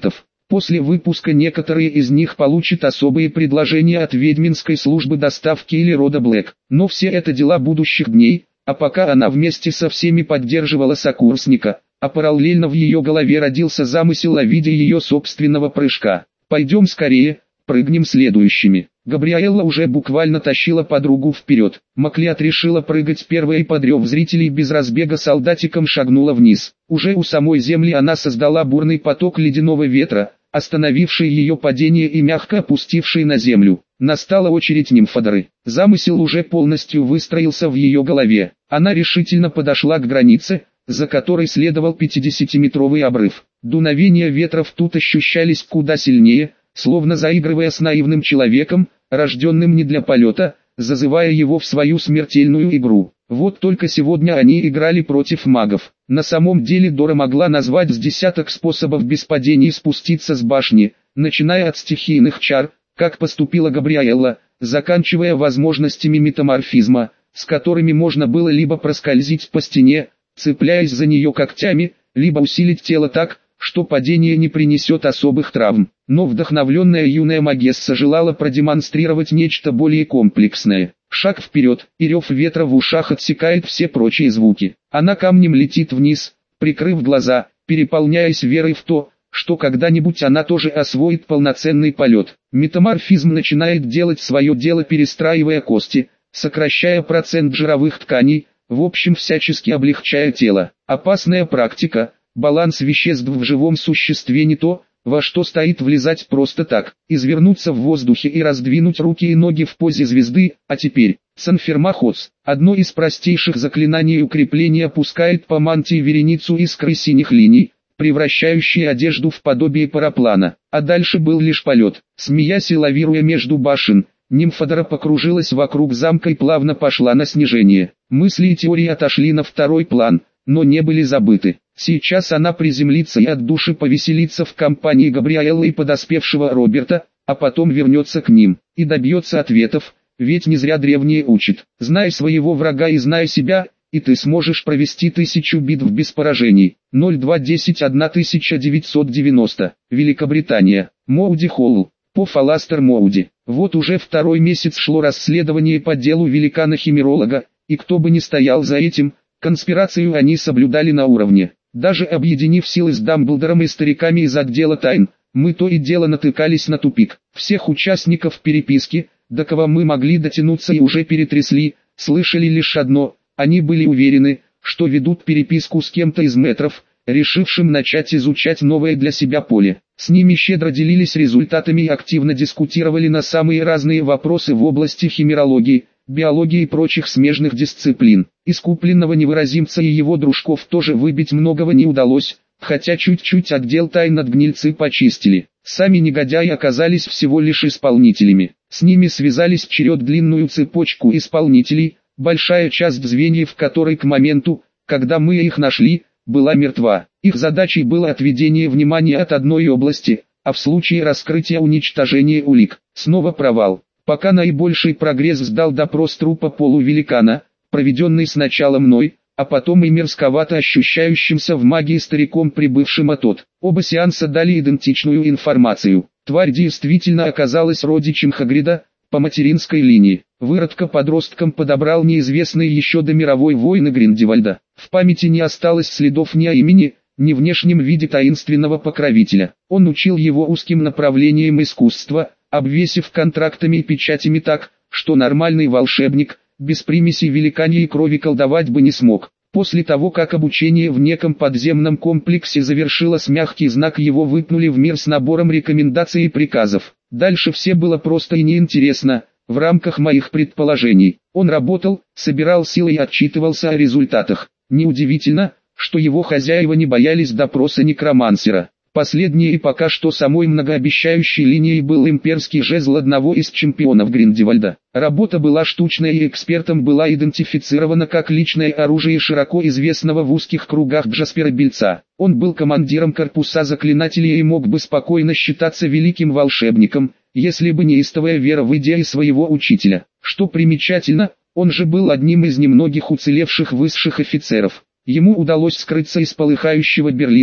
После выпуска некоторые из них получат особые предложения от ведьминской службы доставки или рода Блэк. Но все это дела будущих дней, а пока она вместе со всеми поддерживала сокурсника, а параллельно в ее голове родился замысел о виде ее собственного прыжка. «Пойдем скорее, прыгнем следующими». Габриэлла уже буквально тащила подругу вперед. Маклеод решила прыгать первой и под рев зрителей без разбега солдатиком шагнула вниз. Уже у самой земли она создала бурный поток ледяного ветра, остановивший ее падение и мягко опустивший на землю. Настала очередь Нимфодоры. Замысел уже полностью выстроился в ее голове. Она решительно подошла к границе, за которой следовал пятидесятиметровый обрыв. Дуновения ветров тут ощущались куда сильнее, словно заигрывая с наивным человеком, рожденным не для полета, зазывая его в свою смертельную игру. Вот только сегодня они играли против магов. На самом деле Дора могла назвать с десяток способов без падений спуститься с башни, начиная от стихийных чар, как поступила Габриэлла, заканчивая возможностями метаморфизма, с которыми можно было либо проскользить по стене, цепляясь за нее когтями, либо усилить тело так, что падение не принесет особых травм. Но вдохновленная юная магесса желала продемонстрировать нечто более комплексное. Шаг вперед, и рев ветра в ушах отсекает все прочие звуки. Она камнем летит вниз, прикрыв глаза, переполняясь верой в то, что когда-нибудь она тоже освоит полноценный полет. Метаморфизм начинает делать свое дело, перестраивая кости, сокращая процент жировых тканей, в общем всячески облегчая тело. Опасная практика. Баланс веществ в живом существе не то, во что стоит влезать просто так, извернуться в воздухе и раздвинуть руки и ноги в позе звезды. А теперь, Цанфермахоц, одно из простейших заклинаний укрепления, опускает по мантии вереницу искр и синих линий, превращающие одежду в подобие параплана. А дальше был лишь полет. Смеясь и лавируя между башен, Нимфодора покружилась вокруг замка и плавно пошла на снижение. Мысли и теории отошли на второй план, но не были забыты. Сейчас она приземлится и от души повеселится в компании Габриэллы и подоспевшего Роберта, а потом вернется к ним и добьется ответов, ведь не зря древние учат: знай своего врага и знай себя, и ты сможешь провести тысячу битв без поражений. ноль два десять тысяча девятьсот девяносто. Великобритания. Моуди Холл. По Фаластер Моуди. Вот уже второй месяц шло расследование по делу великана-химеролога, и кто бы ни стоял за этим, конспирацию они соблюдали на уровне. Даже объединив силы с Дамблдором и стариками из отдела тайн, мы то и дело натыкались на тупик. Всех участников переписки, до кого мы могли дотянуться и уже перетрясли, слышали лишь одно: они были уверены, что ведут переписку с кем-то из мэтров, решившим начать изучать новое для себя поле. С ними щедро делились результатами и активно дискутировали на самые разные вопросы в области химерологии, биологии и прочих смежных дисциплин. Искупленного невыразимца и его дружков тоже выбить многого не удалось, хотя чуть-чуть отдел тайн от гнильцы почистили. Сами негодяи оказались всего лишь исполнителями. С ними связались в черед длинную цепочку исполнителей, большая часть звеньев которой к моменту, когда мы их нашли, была мертва. Их задачей было отведение внимания от одной области, а в случае раскрытия уничтожение улик. Снова провал. Пока наибольший прогресс сдал допрос трупа полувеликана, проведенный сначала мной, а потом и мерзковато ощущающимся в магии стариком, прибывшим оттот. Оба сеанса дали идентичную информацию. Тварь действительно оказалась родичем Хагрида, по материнской линии. Выродка-подростком подобрал неизвестный еще до мировой войны Гриндевальда. В памяти не осталось следов ни о имени, ни внешнем виде таинственного покровителя. Он учил его узким направлениям искусства, обвесив контрактами и печатями так, что нормальный волшебник, без примесей великаньей крови колдовать бы не смог. После того, как обучение в неком подземном комплексе завершилось, мягкий знак его выпнули в мир с набором рекомендаций и приказов. Дальше все было просто и неинтересно, в рамках моих предположений. Он работал, собирал силы и отчитывался о результатах. Неудивительно, что его хозяева не боялись допроса некромансера. Последней и пока что самой многообещающей линией был имперский жезл одного из чемпионов Гриндевальда. Работа была штучная и экспертом была идентифицирована как личное оружие широко известного в узких кругах Джаспера Бильца. Он был командиром корпуса заклинателей и мог бы спокойно считаться великим волшебником, если бы не истовая вера в идеи своего учителя. Что примечательно, он же был одним из немногих уцелевших высших офицеров. Ему удалось скрыться из полыхающего Берлина,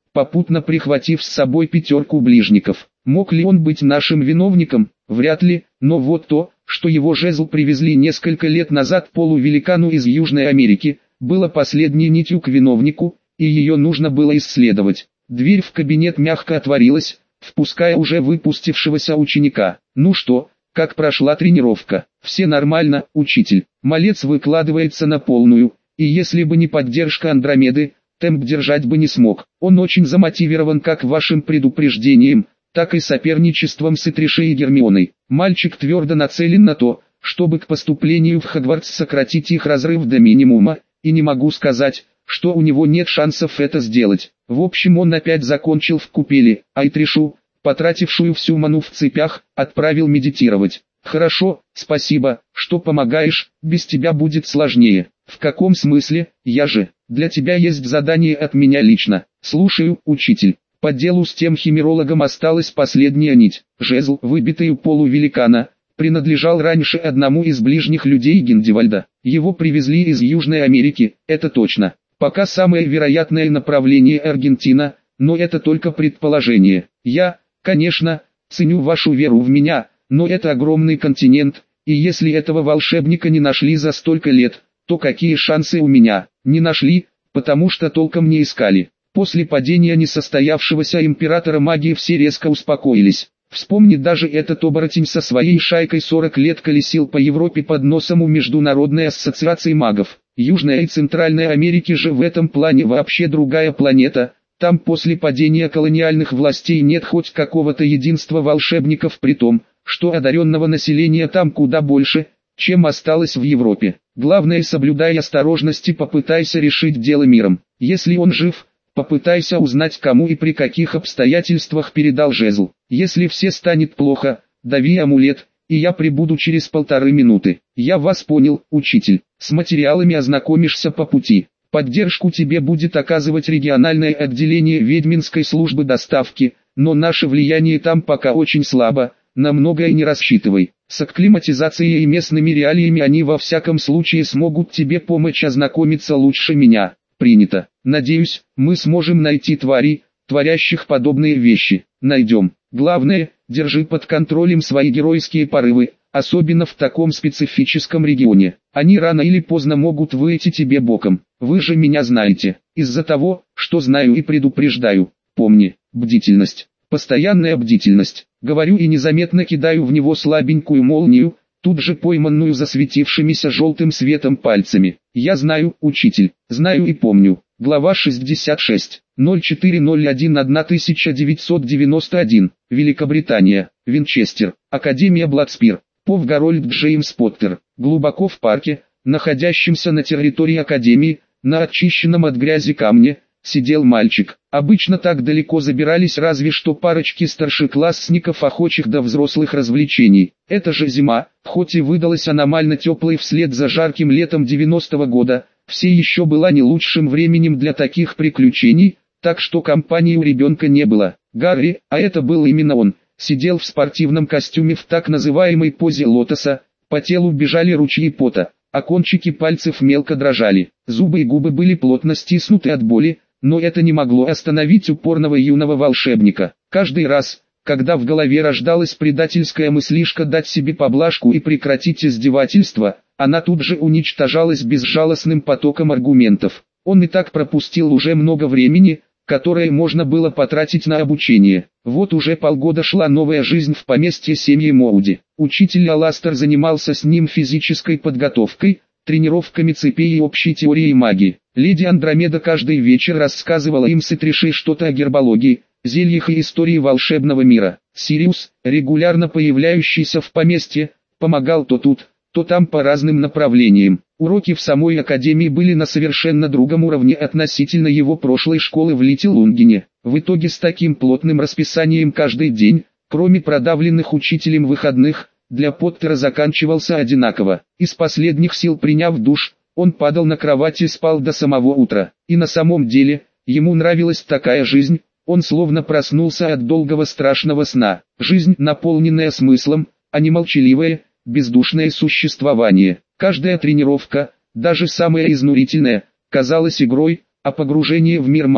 попутно прихватив с собой пятерку ближников. Мог ли он быть нашим виновником? Вряд ли, но вот то, что его жезл привезли несколько лет назад полувеликану из Южной Америки, было последней нитью к виновнику, и ее нужно было исследовать. Дверь в кабинет мягко отворилась, впуская уже выпустившегося ученика. «Ну что, как прошла тренировка?» «Все нормально, учитель». Малец выкладывается на полную, и если бы не поддержка Андромеды, темп держать бы не смог. Он очень замотивирован как вашим предупреждением, так и соперничеством с Итришей и Гермионой. Мальчик твердо нацелен на то, чтобы к поступлению в Хогвартс сократить их разрыв до минимума, и не могу сказать, что у него нет шансов это сделать. В общем, он опять закончил в купели, а Итришу, потратившую всю ману в цепях, отправил медитировать. «Хорошо, спасибо, что помогаешь, без тебя будет сложнее». «В каком смысле? Я же, для тебя есть задание от меня лично». «Слушаю, учитель». По делу с тем химерологом осталась последняя нить. Жезл, выбитый у полувеликана, принадлежал раньше одному из ближних людей Гриндевальда. Его привезли из Южной Америки, это точно. Пока самое вероятное направление Аргентина, но это только предположение. Я, конечно, ценю вашу веру в меня, но это огромный континент, и если этого волшебника не нашли за столько лет, то какие шансы у меня? Не нашли, потому что толком не искали. После падения несостоявшегося императора магии все резко успокоились. Вспомни, даже этот оборотень со своей шайкой сорок лет колесил по Европе под носом у Международной ассоциации магов. Южная и Центральная Америки же в этом плане вообще другая планета. Там после падения колониальных властей нет хоть какого-то единства волшебников, при том, что одаренного населения там куда больше, чем осталось в Европе. Главное, соблюдай осторожность и попытайся решить дело миром. Если он жив, попытайся узнать, кому и при каких обстоятельствах передал жезл. Если все станет плохо, дави амулет, и я прибуду через полторы минуты. Я вас понял, учитель. С материалами ознакомишься по пути. Поддержку тебе будет оказывать региональное отделение ведьминской службы доставки, но наше влияние там пока очень слабо, на многое не рассчитывай. С акклиматизацией и местными реалиями они во всяком случае смогут тебе помочь ознакомиться лучше меня. Принято. Надеюсь, мы сможем найти тварей, творящих подобные вещи. Найдем. Главное, держи под контролем свои геройские порывы, особенно в таком специфическом регионе. Они рано или поздно могут выйти тебе боком. Вы же меня знаете. Из-за того, что знаю и предупреждаю. Помни, бдительность. Постоянная бдительность. Говорю и незаметно кидаю в него слабенькую молнию, тут же пойманную засветившимися желтым светом пальцами. Я знаю, учитель, знаю и помню. Глава шестьдесят шесть. ноль четыре ноль один тысяча девятьсот девяносто один. Великобритания. Винчестер. Академия Бладспир. Повгарольд Джеймс Поттер. Глубоко в парке, находящемся на территории Академии, на очищенном от грязи камне, сидел мальчик. Обычно так далеко забирались разве что парочки старшеклассников, охочих до взрослых развлечений. Эта же зима, хоть и выдалась аномально теплой вслед за жарким летом девяностого года, все еще была не лучшим временем для таких приключений, так что компании у ребенка не было. Гарри, а это был именно он, сидел в спортивном костюме в так называемой позе лотоса, по телу бежали ручьи пота, а кончики пальцев мелко дрожали. Зубы и губы были плотно стиснуты от боли, но это не могло остановить упорного юного волшебника. Каждый раз, когда в голове рождалась предательская мыслишка дать себе поблажку и прекратить издевательство, она тут же уничтожалась безжалостным потоком аргументов. Он и так пропустил уже много времени, которое можно было потратить на обучение. Вот уже полгода шла новая жизнь в поместье семьи Моуди. Учитель Аластер занимался с ним физической подготовкой, тренировками цепей и общей теорией магии. Леди Андромеда каждый вечер рассказывала им с Итришей что-то о гербологии, зельях и истории волшебного мира. Сириус, регулярно появляющийся в поместье, помогал то тут, то там по разным направлениям. Уроки в самой академии были на совершенно другом уровне относительно его прошлой школы в Литл-Лунгене. В итоге с таким плотным расписанием каждый день, кроме продавленных учителем выходных, для Поттера заканчивался одинаково. Из последних сил приняв душ, он падал на кровать и спал до самого утра. И на самом деле, ему нравилась такая жизнь, он словно проснулся от долгого страшного сна. Жизнь, наполненная смыслом, а не молчаливое, бездушное существование. Каждая тренировка, даже самая изнурительная, казалась игрой, а погружение в мир магии,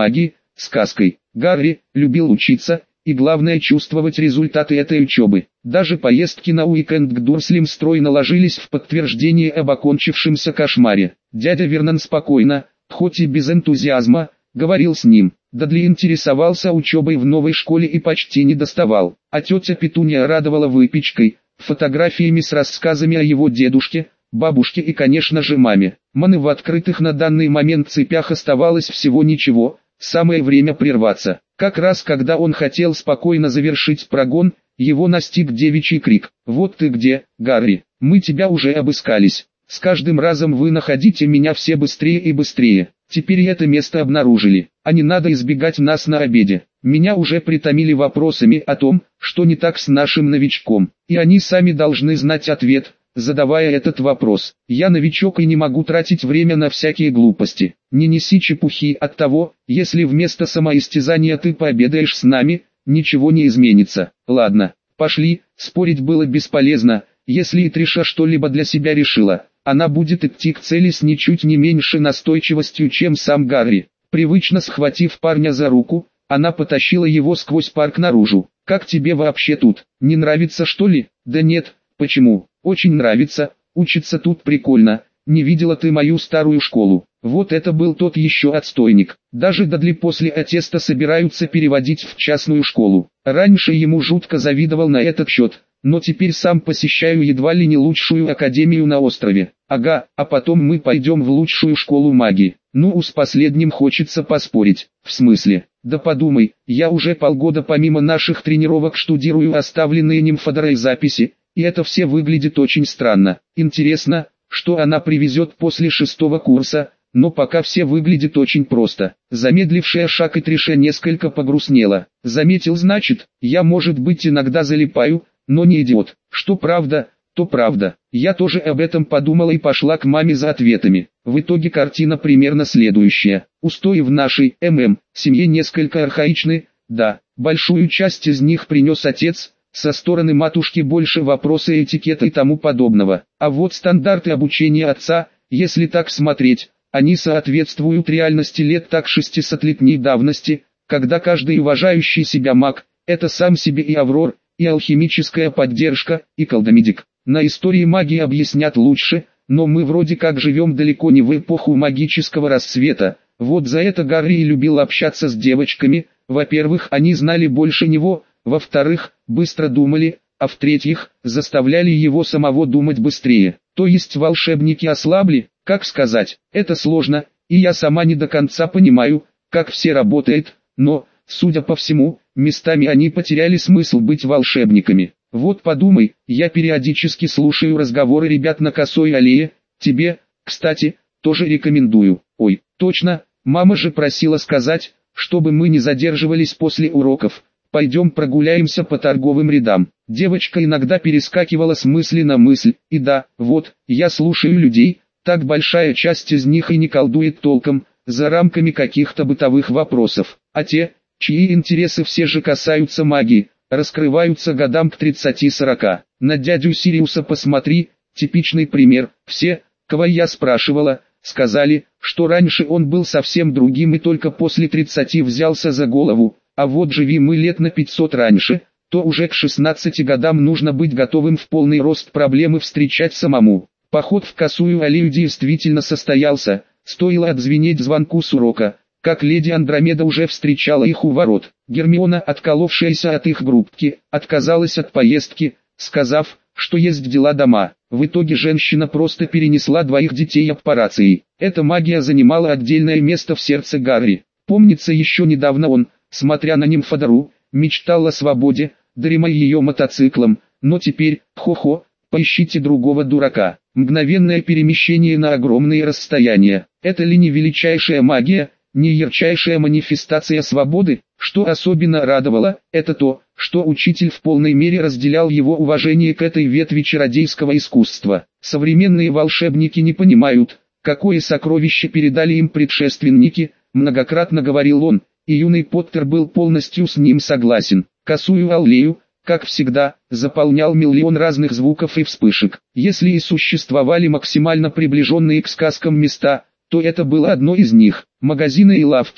сказкой. Гарри любил учиться, и главное чувствовать результаты этой учебы. Даже поездки на уикенд к Дурслям стройно ложились в подтверждение об окончившемся кошмаре. Дядя Вернон спокойно, хоть и без энтузиазма, говорил с ним. Дадли интересовался учебой в новой школе и почти не доставал, а тетя Петуния радовала выпечкой, фотографиями с рассказами о его дедушке, бабушке и, конечно же, маме. Маны в открытых на данный момент цепях оставалось всего ничего, самое время прерваться. Как раз когда он хотел спокойно завершить прогон, его настиг девичий крик. «Вот ты где, Гарри, мы тебя уже обыскались. С каждым разом вы находите меня все быстрее и быстрее. Теперь это место обнаружили, а не надо избегать нас на обеде. Меня уже притомили вопросами о том, что не так с нашим новичком, и они сами должны знать ответ, задавая этот вопрос. Я новичок и не могу тратить время на всякие глупости. Не неси чепухи, от того, если вместо самоистязания ты пообедаешь с нами, ничего не изменится. Ладно, пошли». Спорить было бесполезно, если и Триша что-либо для себя решила. Она будет идти к цели с ничуть не меньшей настойчивостью, чем сам Гарри. Привычно схватив парня за руку, она потащила его сквозь парк наружу. «Как тебе вообще тут? Не нравится, что ли?» «Да нет, почему? Очень нравится, учиться тут прикольно. Не видела ты мою старую школу?» Вот это был тот еще отстойник. Даже Дадли после аттеста собираются переводить в частную школу. Раньше ему жутко завидовал на этот счет. Но теперь сам посещаю едва ли не лучшую академию на острове. Ага, а потом мы пойдем в лучшую школу магии. Ну, с последним хочется поспорить. В смысле? Да подумай, я уже полгода помимо наших тренировок штудирую оставленные Нимфодорой записи, и это все выглядит очень странно. Интересно, что она привезет после шестого курса, но пока все выглядит очень просто. Замедлившая шаг и Триша несколько погрустнела. Заметил, значит, я, может быть, иногда залипаю, но не идиот. Что правда, то правда. Я тоже об этом подумала и пошла к маме за ответами. В итоге картина примерно следующая. Устои в нашей ММ семье несколько архаичны, да, большую часть из них принес отец, со стороны матушки больше вопросы этикета и тому подобного. А вот стандарты обучения отца, если так смотреть, они соответствуют реальности лет так шестисотлетней давности, когда каждый уважающий себя маг, это сам себе и Аврор, и алхимическая поддержка, и колдомедик. На истории магии объяснят лучше, но мы вроде как живем далеко не в эпоху магического расцвета. Вот за это Гарри и любил общаться с девочками. Во-первых, они знали больше него, во-вторых, быстро думали, а в-третьих, заставляли его самого думать быстрее. То есть волшебники ослабли, как сказать, это сложно, и я сама не до конца понимаю, как все работает, но, судя по всему, местами они потеряли смысл быть волшебниками. Вот подумай, я периодически слушаю разговоры ребят на Косой аллее, тебе, кстати, тоже рекомендую. Ой, точно, мама же просила сказать, чтобы мы не задерживались после уроков. Пойдем прогуляемся по торговым рядам. Девочка иногда перескакивала с мысли на мысль, и да, вот, я слушаю людей, так большая часть из них и не колдует толком, за рамками каких-то бытовых вопросов, а те, чьи интересы все же касаются магии, раскрываются годам к тридцати-сорока. На дядю Сириуса посмотри, типичный пример. Все, кого я спрашивала, сказали, что раньше он был совсем другим и только после тридцати взялся за голову, а вот живи мы лет на пятьсот раньше, то уже к шестнадцати годам нужно быть готовым в полный рост проблемы встречать самому. Поход в Косую аллею действительно состоялся, стоило отзвенеть звонку с урока, как леди Андромеда уже встречала их у ворот. Гермиона, отколовшаяся от их группки, отказалась от поездки, сказав, что есть дела дома. В итоге женщина просто перенесла двоих детей операцией. Эта магия занимала отдельное место в сердце Гарри. Помнится, еще недавно он, смотря на Нимфодору, мечтал о свободе, дремая ее мотоциклом, но теперь, хо-хо, поищите другого дурака. Мгновенное перемещение на огромные расстояния. Это ли не величайшая магия, не ярчайшая манифестация свободы? Что особенно радовало, это то, что учитель в полной мере разделял его уважение к этой ветви чародейского искусства. Современные волшебники не понимают, какое сокровище передали им предшественники, многократно говорил он, и юный Поттер был полностью с ним согласен. Косую аллею, как всегда, заполнял миллион разных звуков и вспышек. Если и существовали максимально приближенные к сказкам места, то это было одно из них. Магазины и лавки,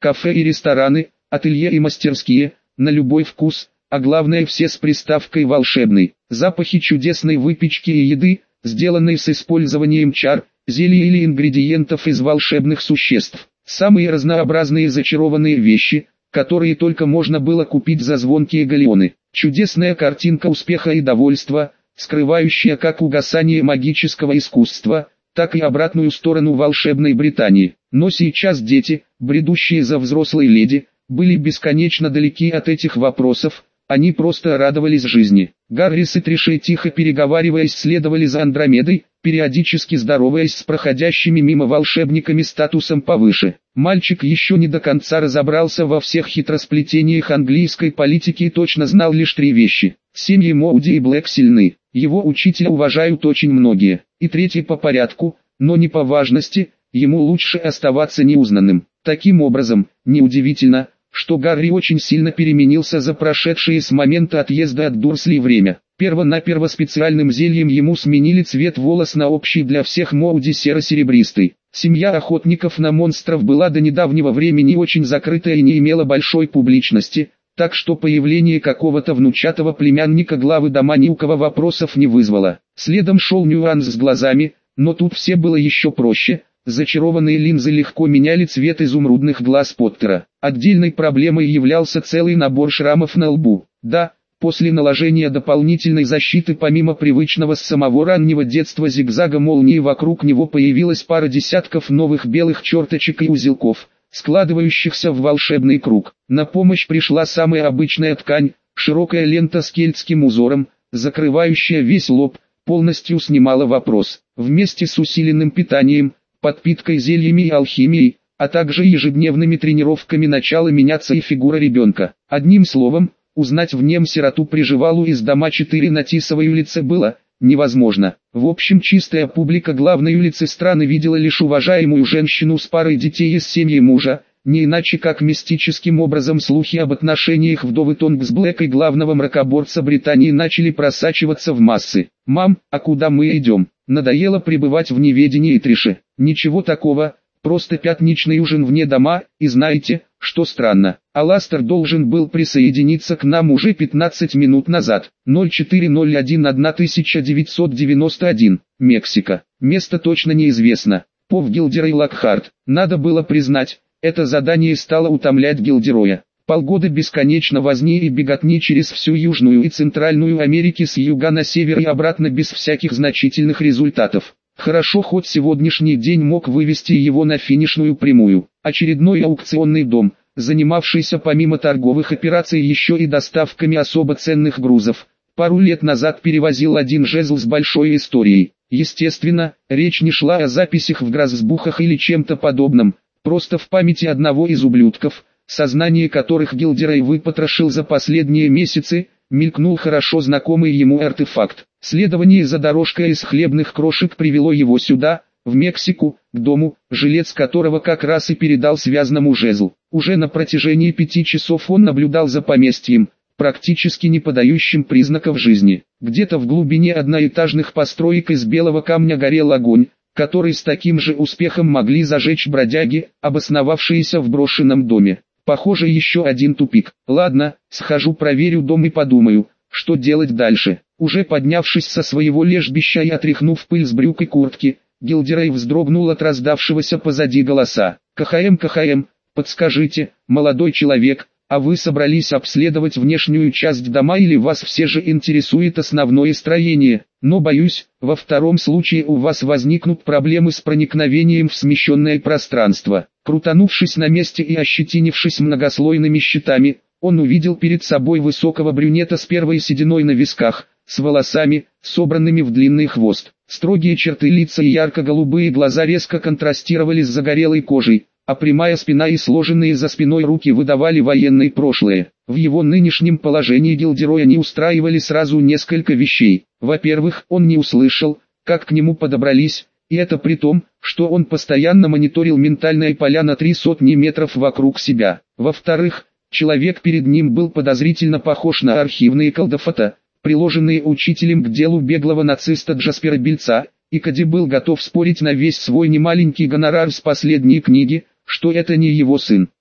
кафе и рестораны, ателье и мастерские, на любой вкус, а главное все с приставкой «волшебный». Запахи чудесной выпечки и еды, сделанной с использованием чар, зелий или ингредиентов из волшебных существ. Самые разнообразные зачарованные вещи, которые только можно было купить за звонкие галеоны. Чудесная картинка успеха и довольства, скрывающая как угасание магического искусства, так и обратную сторону волшебной Британии. Но сейчас дети, бредущие за взрослой леди, были бесконечно далеки от этих вопросов, они просто радовались жизни. Гаррис и Триша, тихо переговариваясь, следовали за Андромедой, периодически здороваясь с проходящими мимо волшебниками статусом повыше. Мальчик еще не до конца разобрался во всех хитросплетениях английской политики и точно знал лишь три вещи. Семьи Моуди и Блэк сильны, его учителя уважают очень многие. И третий по порядку, но не по важности, ему лучше оставаться неузнанным. Таким образом, неудивительно, что Гарри очень сильно переменился за прошедшее с момента отъезда от Дурсли время. Перво-наперво специальным зельем ему сменили цвет волос на общий для всех Моуди серо-серебристый. Семья охотников на монстров была до недавнего времени очень закрытая и не имела большой публичности, так что появление какого-то внучатого племянника главы дома ни у кого вопросов не вызвало. Следом шел нюанс с глазами, но тут все было еще проще. Зачарованные линзы легко меняли цвет изумрудных глаз Поттера. Отдельной проблемой являлся целый набор шрамов на лбу. Да, после наложения дополнительной защиты помимо привычного с самого раннего детства зигзага молнии вокруг него появилась пара десятков новых белых черточек и узелков, складывающихся в волшебный круг. На помощь пришла самая обычная ткань, широкая лента с кельтским узором, закрывающая весь лоб, полностью снимала вопрос. Вместе с усиленным питанием, подпиткой зельями и алхимией, а также ежедневными тренировками начала меняться и фигура ребенка. Одним словом, узнать в нем сироту приживалу из дома четыре на Тисовой улице было невозможно. В общем, чистая публика главной улицы страны видела лишь уважаемую женщину с парой детей из семьи мужа, не иначе как мистическим образом слухи об отношениях вдовы Тонгс Блэк и главного мракоборца Британии начали просачиваться в массы. «Мам, а куда мы идем?» Надоело пребывать в неведении Трише. «Ничего такого, просто пятничный ужин вне дома, и знаете, что странно, Аластер должен был присоединиться к нам уже пятнадцать минут назад. ноль четыре ноль один тысяча девятьсот девяносто один, Мексика. Место точно неизвестно. Пов Гилдера и Локхарт. Надо было признать, это задание стало утомлять Гилдероя. Полгода бесконечно возни и беготни через всю Южную и Центральную Америки с юга на север и обратно без всяких значительных результатов. Хорошо, хоть сегодняшний день мог вывести его на финишную прямую. Очередной аукционный дом, занимавшийся помимо торговых операций еще и доставками особо ценных грузов, пару лет назад перевозил один жезл с большой историей. Естественно, речь не шла о записях в грозбухах или чем-то подобном, просто в памяти одного из ублюдков, сознание которых Гилдерой выпотрошил за последние месяцы, мелькнул хорошо знакомый ему артефакт. Следование за дорожкой из хлебных крошек привело его сюда, в Мексику, к дому, жилец которого как раз и передал связному жезл. Уже на протяжении пяти часов он наблюдал за поместьем, практически не подающим признаков жизни. Где-то в глубине одноэтажных построек из белого камня горел огонь, который с таким же успехом могли зажечь бродяги, обосновавшиеся в брошенном доме. Похоже, еще один тупик. Ладно, схожу проверю дом и подумаю, что делать дальше. Уже поднявшись со своего лежбища и отряхнув пыль с брюк и куртки, Гилдерой вздрогнул от раздавшегося позади голоса. «КХМ, КХМ, подскажите, молодой человек, а вы собрались обследовать внешнюю часть дома или вас все же интересует основное строение? Но боюсь, во втором случае у вас возникнут проблемы с проникновением в смещенное пространство». Крутанувшись на месте и ощетинившись многослойными щитами, он увидел перед собой высокого брюнета с первой сединой на висках, с волосами, собранными в длинный хвост. Строгие черты лица и ярко-голубые глаза резко контрастировали с загорелой кожей, а прямая спина и сложенные за спиной руки выдавали военное прошлое. В его нынешнем положении Гилдероя не устраивали сразу несколько вещей. Во-первых, он не услышал, как к нему подобрались, и это при том, что он постоянно мониторил ментальные поля на три сотни метров вокруг себя. Во-вторых, человек перед ним был подозрительно похож на архивные колдофото, приложенные учителем к делу беглого нациста Джаспера Бильца, и Коди был готов спорить на весь свой немаленький гонорар с последней книги, что это не его сын.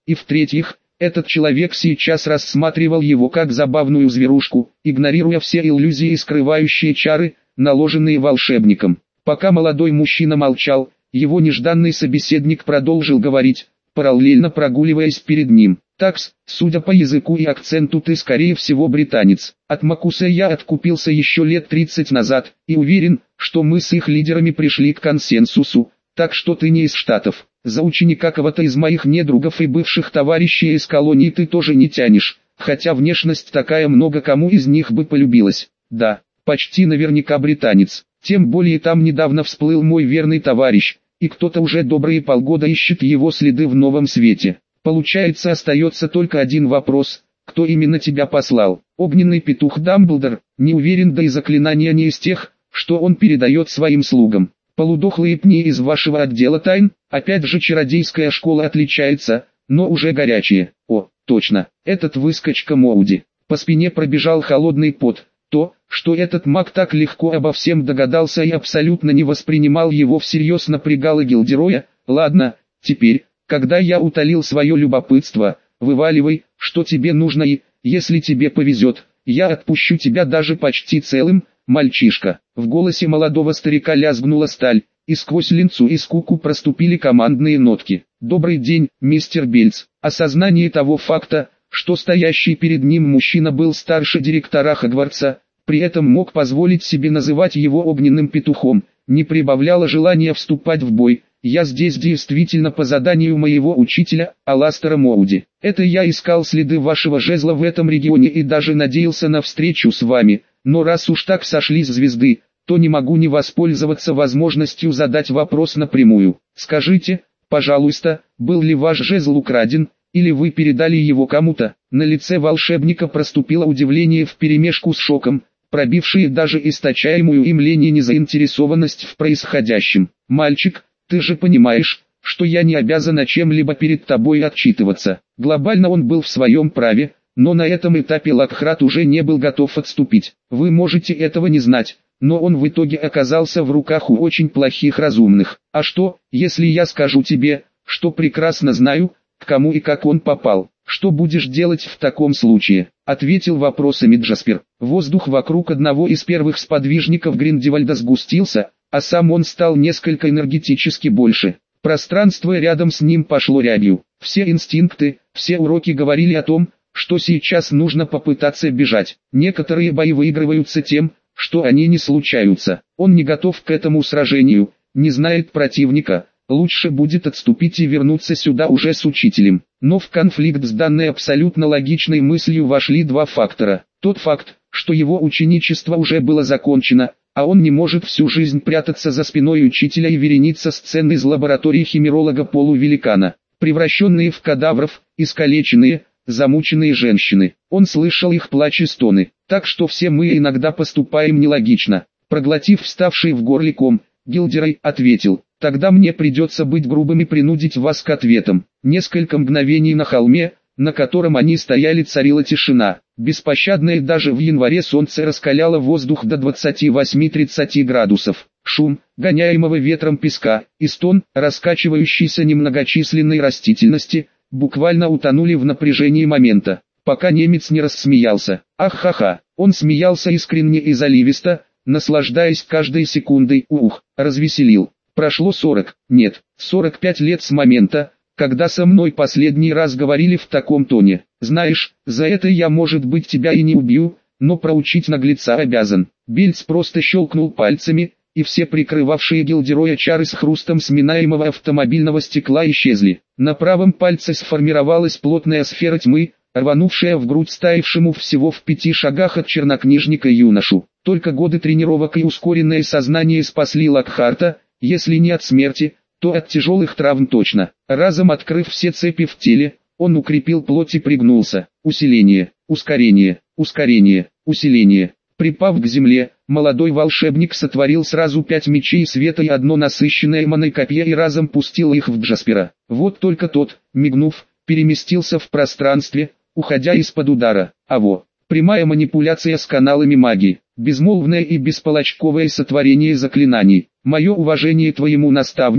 И в-третьих, этот человек сейчас рассматривал его как забавную зверушку, игнорируя все иллюзии и скрывающие чары, наложенные волшебником. Пока молодой мужчина молчал, его нежданный собеседник продолжил говорить, параллельно прогуливаясь перед ним. «Такс, судя по языку и акценту ты скорее всего британец. От Макуса я откупился еще лет тридцать назад, и уверен, что мы с их лидерами пришли к консенсусу, так что ты не из Штатов. За ученика кого-то из моих недругов и бывших товарищей из колонии ты тоже не тянешь, хотя внешность такая много кому из них бы полюбилась. Да, почти наверняка британец, тем более там недавно всплыл мой верный товарищ, и кто-то уже добрые полгода ищет его следы в новом свете. Получается, остается только один вопрос: кто именно тебя послал? Огненный петух Дамблдор? Не уверен, да и заклинания не из тех, что он передает своим слугам. Полудохлые пни из вашего отдела тайн? Опять же чародейская школа отличается, но уже горячие. О, точно, этот выскочка Моуди. По спине пробежал холодный пот. То, что этот маг так легко обо всем догадался и абсолютно не воспринимал его всерьез, напрягало Гильдероя. Ладно, теперь, когда я утолил свое любопытство, вываливай, что тебе нужно, и, если тебе повезет, я отпущу тебя даже почти целым, мальчишка. В голосе молодого старика лязгнула сталь, и сквозь линцу и скуку проступили командные нотки. «Добрый день, мистер Бельц». Осознание того факта, что стоящий перед ним мужчина был старше директора Хогвартса, при этом мог позволить себе называть его огненным петухом, не прибавляло желания вступать в бой. «Я здесь действительно по заданию моего учителя, Аластера Моуди. Это я искал следы вашего жезла в этом регионе и даже надеялся на встречу с вами, но раз уж так сошлись звезды, то не могу не воспользоваться возможностью задать вопрос напрямую. Скажите, пожалуйста, был ли ваш жезл украден, или вы передали его кому-то?» На лице волшебника проступило удивление вперемешку с шоком, пробившие даже источаемую им лень и незаинтересованность в происходящем. «Мальчик, ты же понимаешь, что я не обязан чем-либо перед тобой отчитываться». Глобально он был в своем праве, но на этом этапе Локхрат уже не был готов отступить. Вы можете этого не знать, но он в итоге оказался в руках у очень плохих разумных. А что, если я скажу тебе, что прекрасно знаю, к кому и как он попал? Что будешь делать в таком случае? Ответил вопросами Джаспер. Воздух вокруг одного из первых сподвижников Гриндевальда сгустился, а сам он стал несколько энергетически больше. Пространство рядом с ним пошло рябью. Все инстинкты, все уроки говорили о том, что сейчас нужно попытаться бежать. Некоторые бои выигрываются тем, что они не случаются. Он не готов к этому сражению, не знает противника. Лучше будет отступить и вернуться сюда уже с учителем. Но в конфликт с данной абсолютно логичной мыслью вошли два фактора. Тот факт, что его ученичество уже было закончено, а он не может всю жизнь прятаться за спиной учителя и верениться сцен из лаборатории химеролога-полувеликана. Превращенные в кадавров, искалеченные, замученные женщины. Он слышал их плач и стоны. Так что все мы иногда поступаем нелогично. Проглотив вставший в горле ком, Гильдерой ответил: «Тогда мне придется быть грубым и принудить вас к ответам». Несколько мгновений на холме, на котором они стояли, царила тишина. Беспощадное даже в январе солнце раскаляло воздух до двадцати восьми-тридцати градусов. Шум, гоняемого ветром песка, и стон, раскачивающийся немногочисленной растительности, буквально утонули в напряжении момента, пока немец не рассмеялся. Ах-ха-ха, он смеялся искренне и заливисто, наслаждаясь каждой секундой. Ух, развеселил. Прошло сорок, нет, сорок пять лет с момента, когда со мной последний раз говорили в таком тоне. Знаешь, за это я, может быть, тебя и не убью, но проучить наглеца обязан. Бельц просто щелкнул пальцами, и все прикрывавшие Гильдероя чары с хрустом сминаемого автомобильного стекла исчезли. На правом пальце сформировалась плотная сфера тьмы, рванувшая в грудь стоявшему всего в пяти шагах от чернокнижника юношу. Только годы тренировок и ускоренное сознание спасли Локхарта, если не от смерти, то от тяжелых травм точно. Разом открыв все цепи в теле, он укрепил плоть и пригнулся. Усиление, ускорение, ускорение, усиление. Припав к земле, молодой волшебник сотворил сразу пять мечей света и одно насыщенное маной копье и разом пустил их в Джаспера. Вот только тот, мигнув, переместился в пространстве, уходя из-под удара. Аво, прямая манипуляция с каналами магии, безмолвное и бесполочковое сотворение заклинаний. Мое уважение твоему наставнику,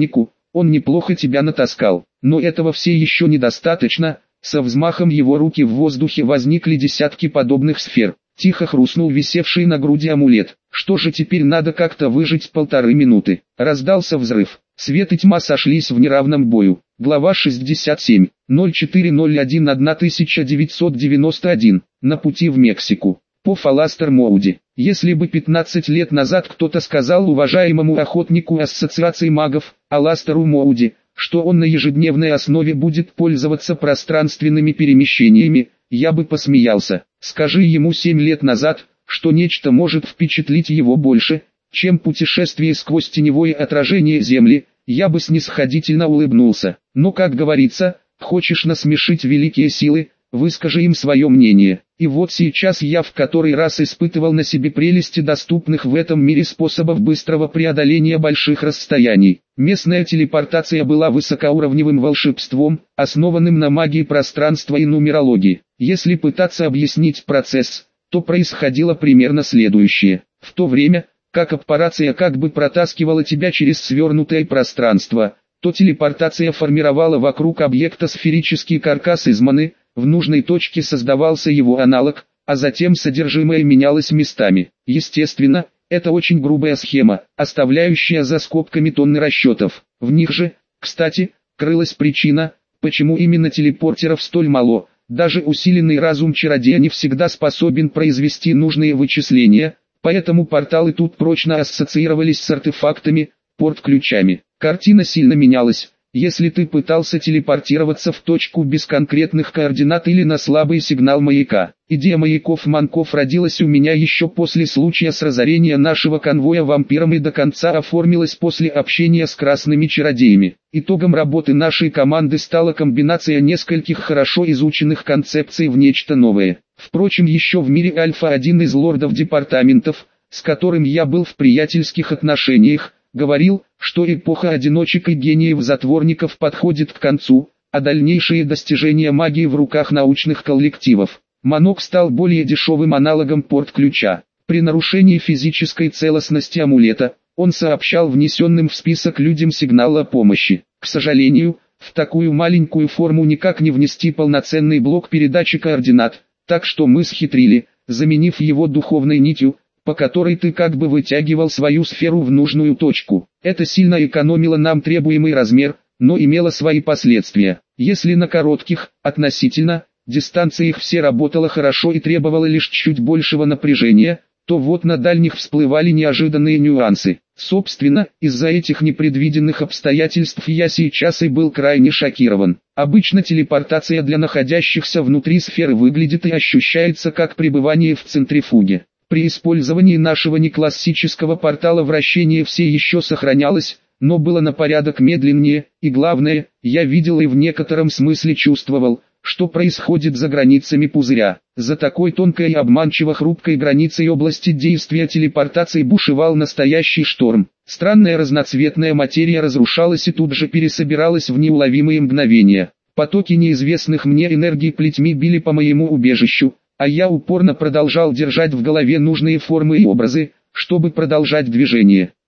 он неплохо тебя натаскал. Но этого все еще недостаточно. Со взмахом его руки в воздухе возникли десятки подобных сфер. Тихо хрустнул висевший на груди амулет. Что же теперь, надо как-то выжить полторы минуты. Раздался взрыв. Свет и тьма сошлись в неравном бою. Глава шестьдесят семь. ноль четыре ноль один тысяча девятьсот девяносто один. На пути в Мексику. По Аластер Моуди. Если бы пятнадцать лет назад кто-то сказал уважаемому охотнику Ассоциации магов, Аластеру Моуди, что он на ежедневной основе будет пользоваться пространственными перемещениями, я бы посмеялся. Скажи ему семь лет назад, что нечто может впечатлить его больше, чем путешествие сквозь теневое отражение Земли, я бы снисходительно улыбнулся. Но, как говорится, хочешь насмешить великие силы, выскажи им свое мнение. И вот сейчас я в который раз испытывал на себе прелести доступных в этом мире способов быстрого преодоления больших расстояний. Местная телепортация была высокоуровневым волшебством, основанным на магии пространства и нумерологии. Если пытаться объяснить процесс, то происходило примерно следующее. В то время, как аппарация как бы протаскивала тебя через свернутое пространство, то телепортация формировала вокруг объекта сферический каркас из маны, в нужной точке создавался его аналог, а затем содержимое менялось местами. Естественно, это очень грубая схема, оставляющая за скобками тонны расчетов. В них же, кстати, крылась причина, почему именно телепортеров столь мало. Даже усиленный разум чародея не всегда способен произвести нужные вычисления, поэтому порталы тут прочно ассоциировались с артефактами, порт-ключами. Картина сильно менялась. Если ты пытался телепортироваться в точку без конкретных координат или на слабый сигнал маяка. Идея маяков-манков родилась у меня еще после случая с разорением нашего конвоя вампиром и до конца оформилась после общения с красными чародеями. Итогом работы нашей команды стала комбинация нескольких хорошо изученных концепций в нечто новое. Впрочем, еще в мире Альфа один из лордов-департаментов, с которым я был в приятельских отношениях, говорил, что эпоха одиночек и гениев-затворников подходит к концу, а дальнейшие достижения магии в руках научных коллективов. Манок стал более дешевым аналогом порт-ключа. При нарушении физической целостности амулета, он сообщал внесенным в список людям сигнал о помощи. К сожалению, в такую маленькую форму никак не внести полноценный блок передачи координат, так что мы схитрили, заменив его духовной нитью, по которой ты как бы вытягивал свою сферу в нужную точку. Это сильно экономило нам требуемый размер, но имело свои последствия. Если на коротких, относительно, дистанциях все работало хорошо и требовало лишь чуть большего напряжения, то вот на дальних всплывали неожиданные нюансы. Собственно, из-за этих непредвиденных обстоятельств я сейчас и был крайне шокирован. Обычно телепортация для находящихся внутри сферы выглядит и ощущается как пребывание в центрифуге. При использовании нашего неклассического портала вращение все еще сохранялось, но было на порядок медленнее, и главное, я видел и в некотором смысле чувствовал, что происходит за границами пузыря. За такой тонкой и обманчиво хрупкой границей области действия телепортации бушевал настоящий шторм. Странная разноцветная материя разрушалась и тут же пересобиралась в неуловимые мгновения. Потоки неизвестных мне энергий плетьми били по моему убежищу, а я упорно продолжал держать в голове нужные формы и образы, чтобы продолжать движение.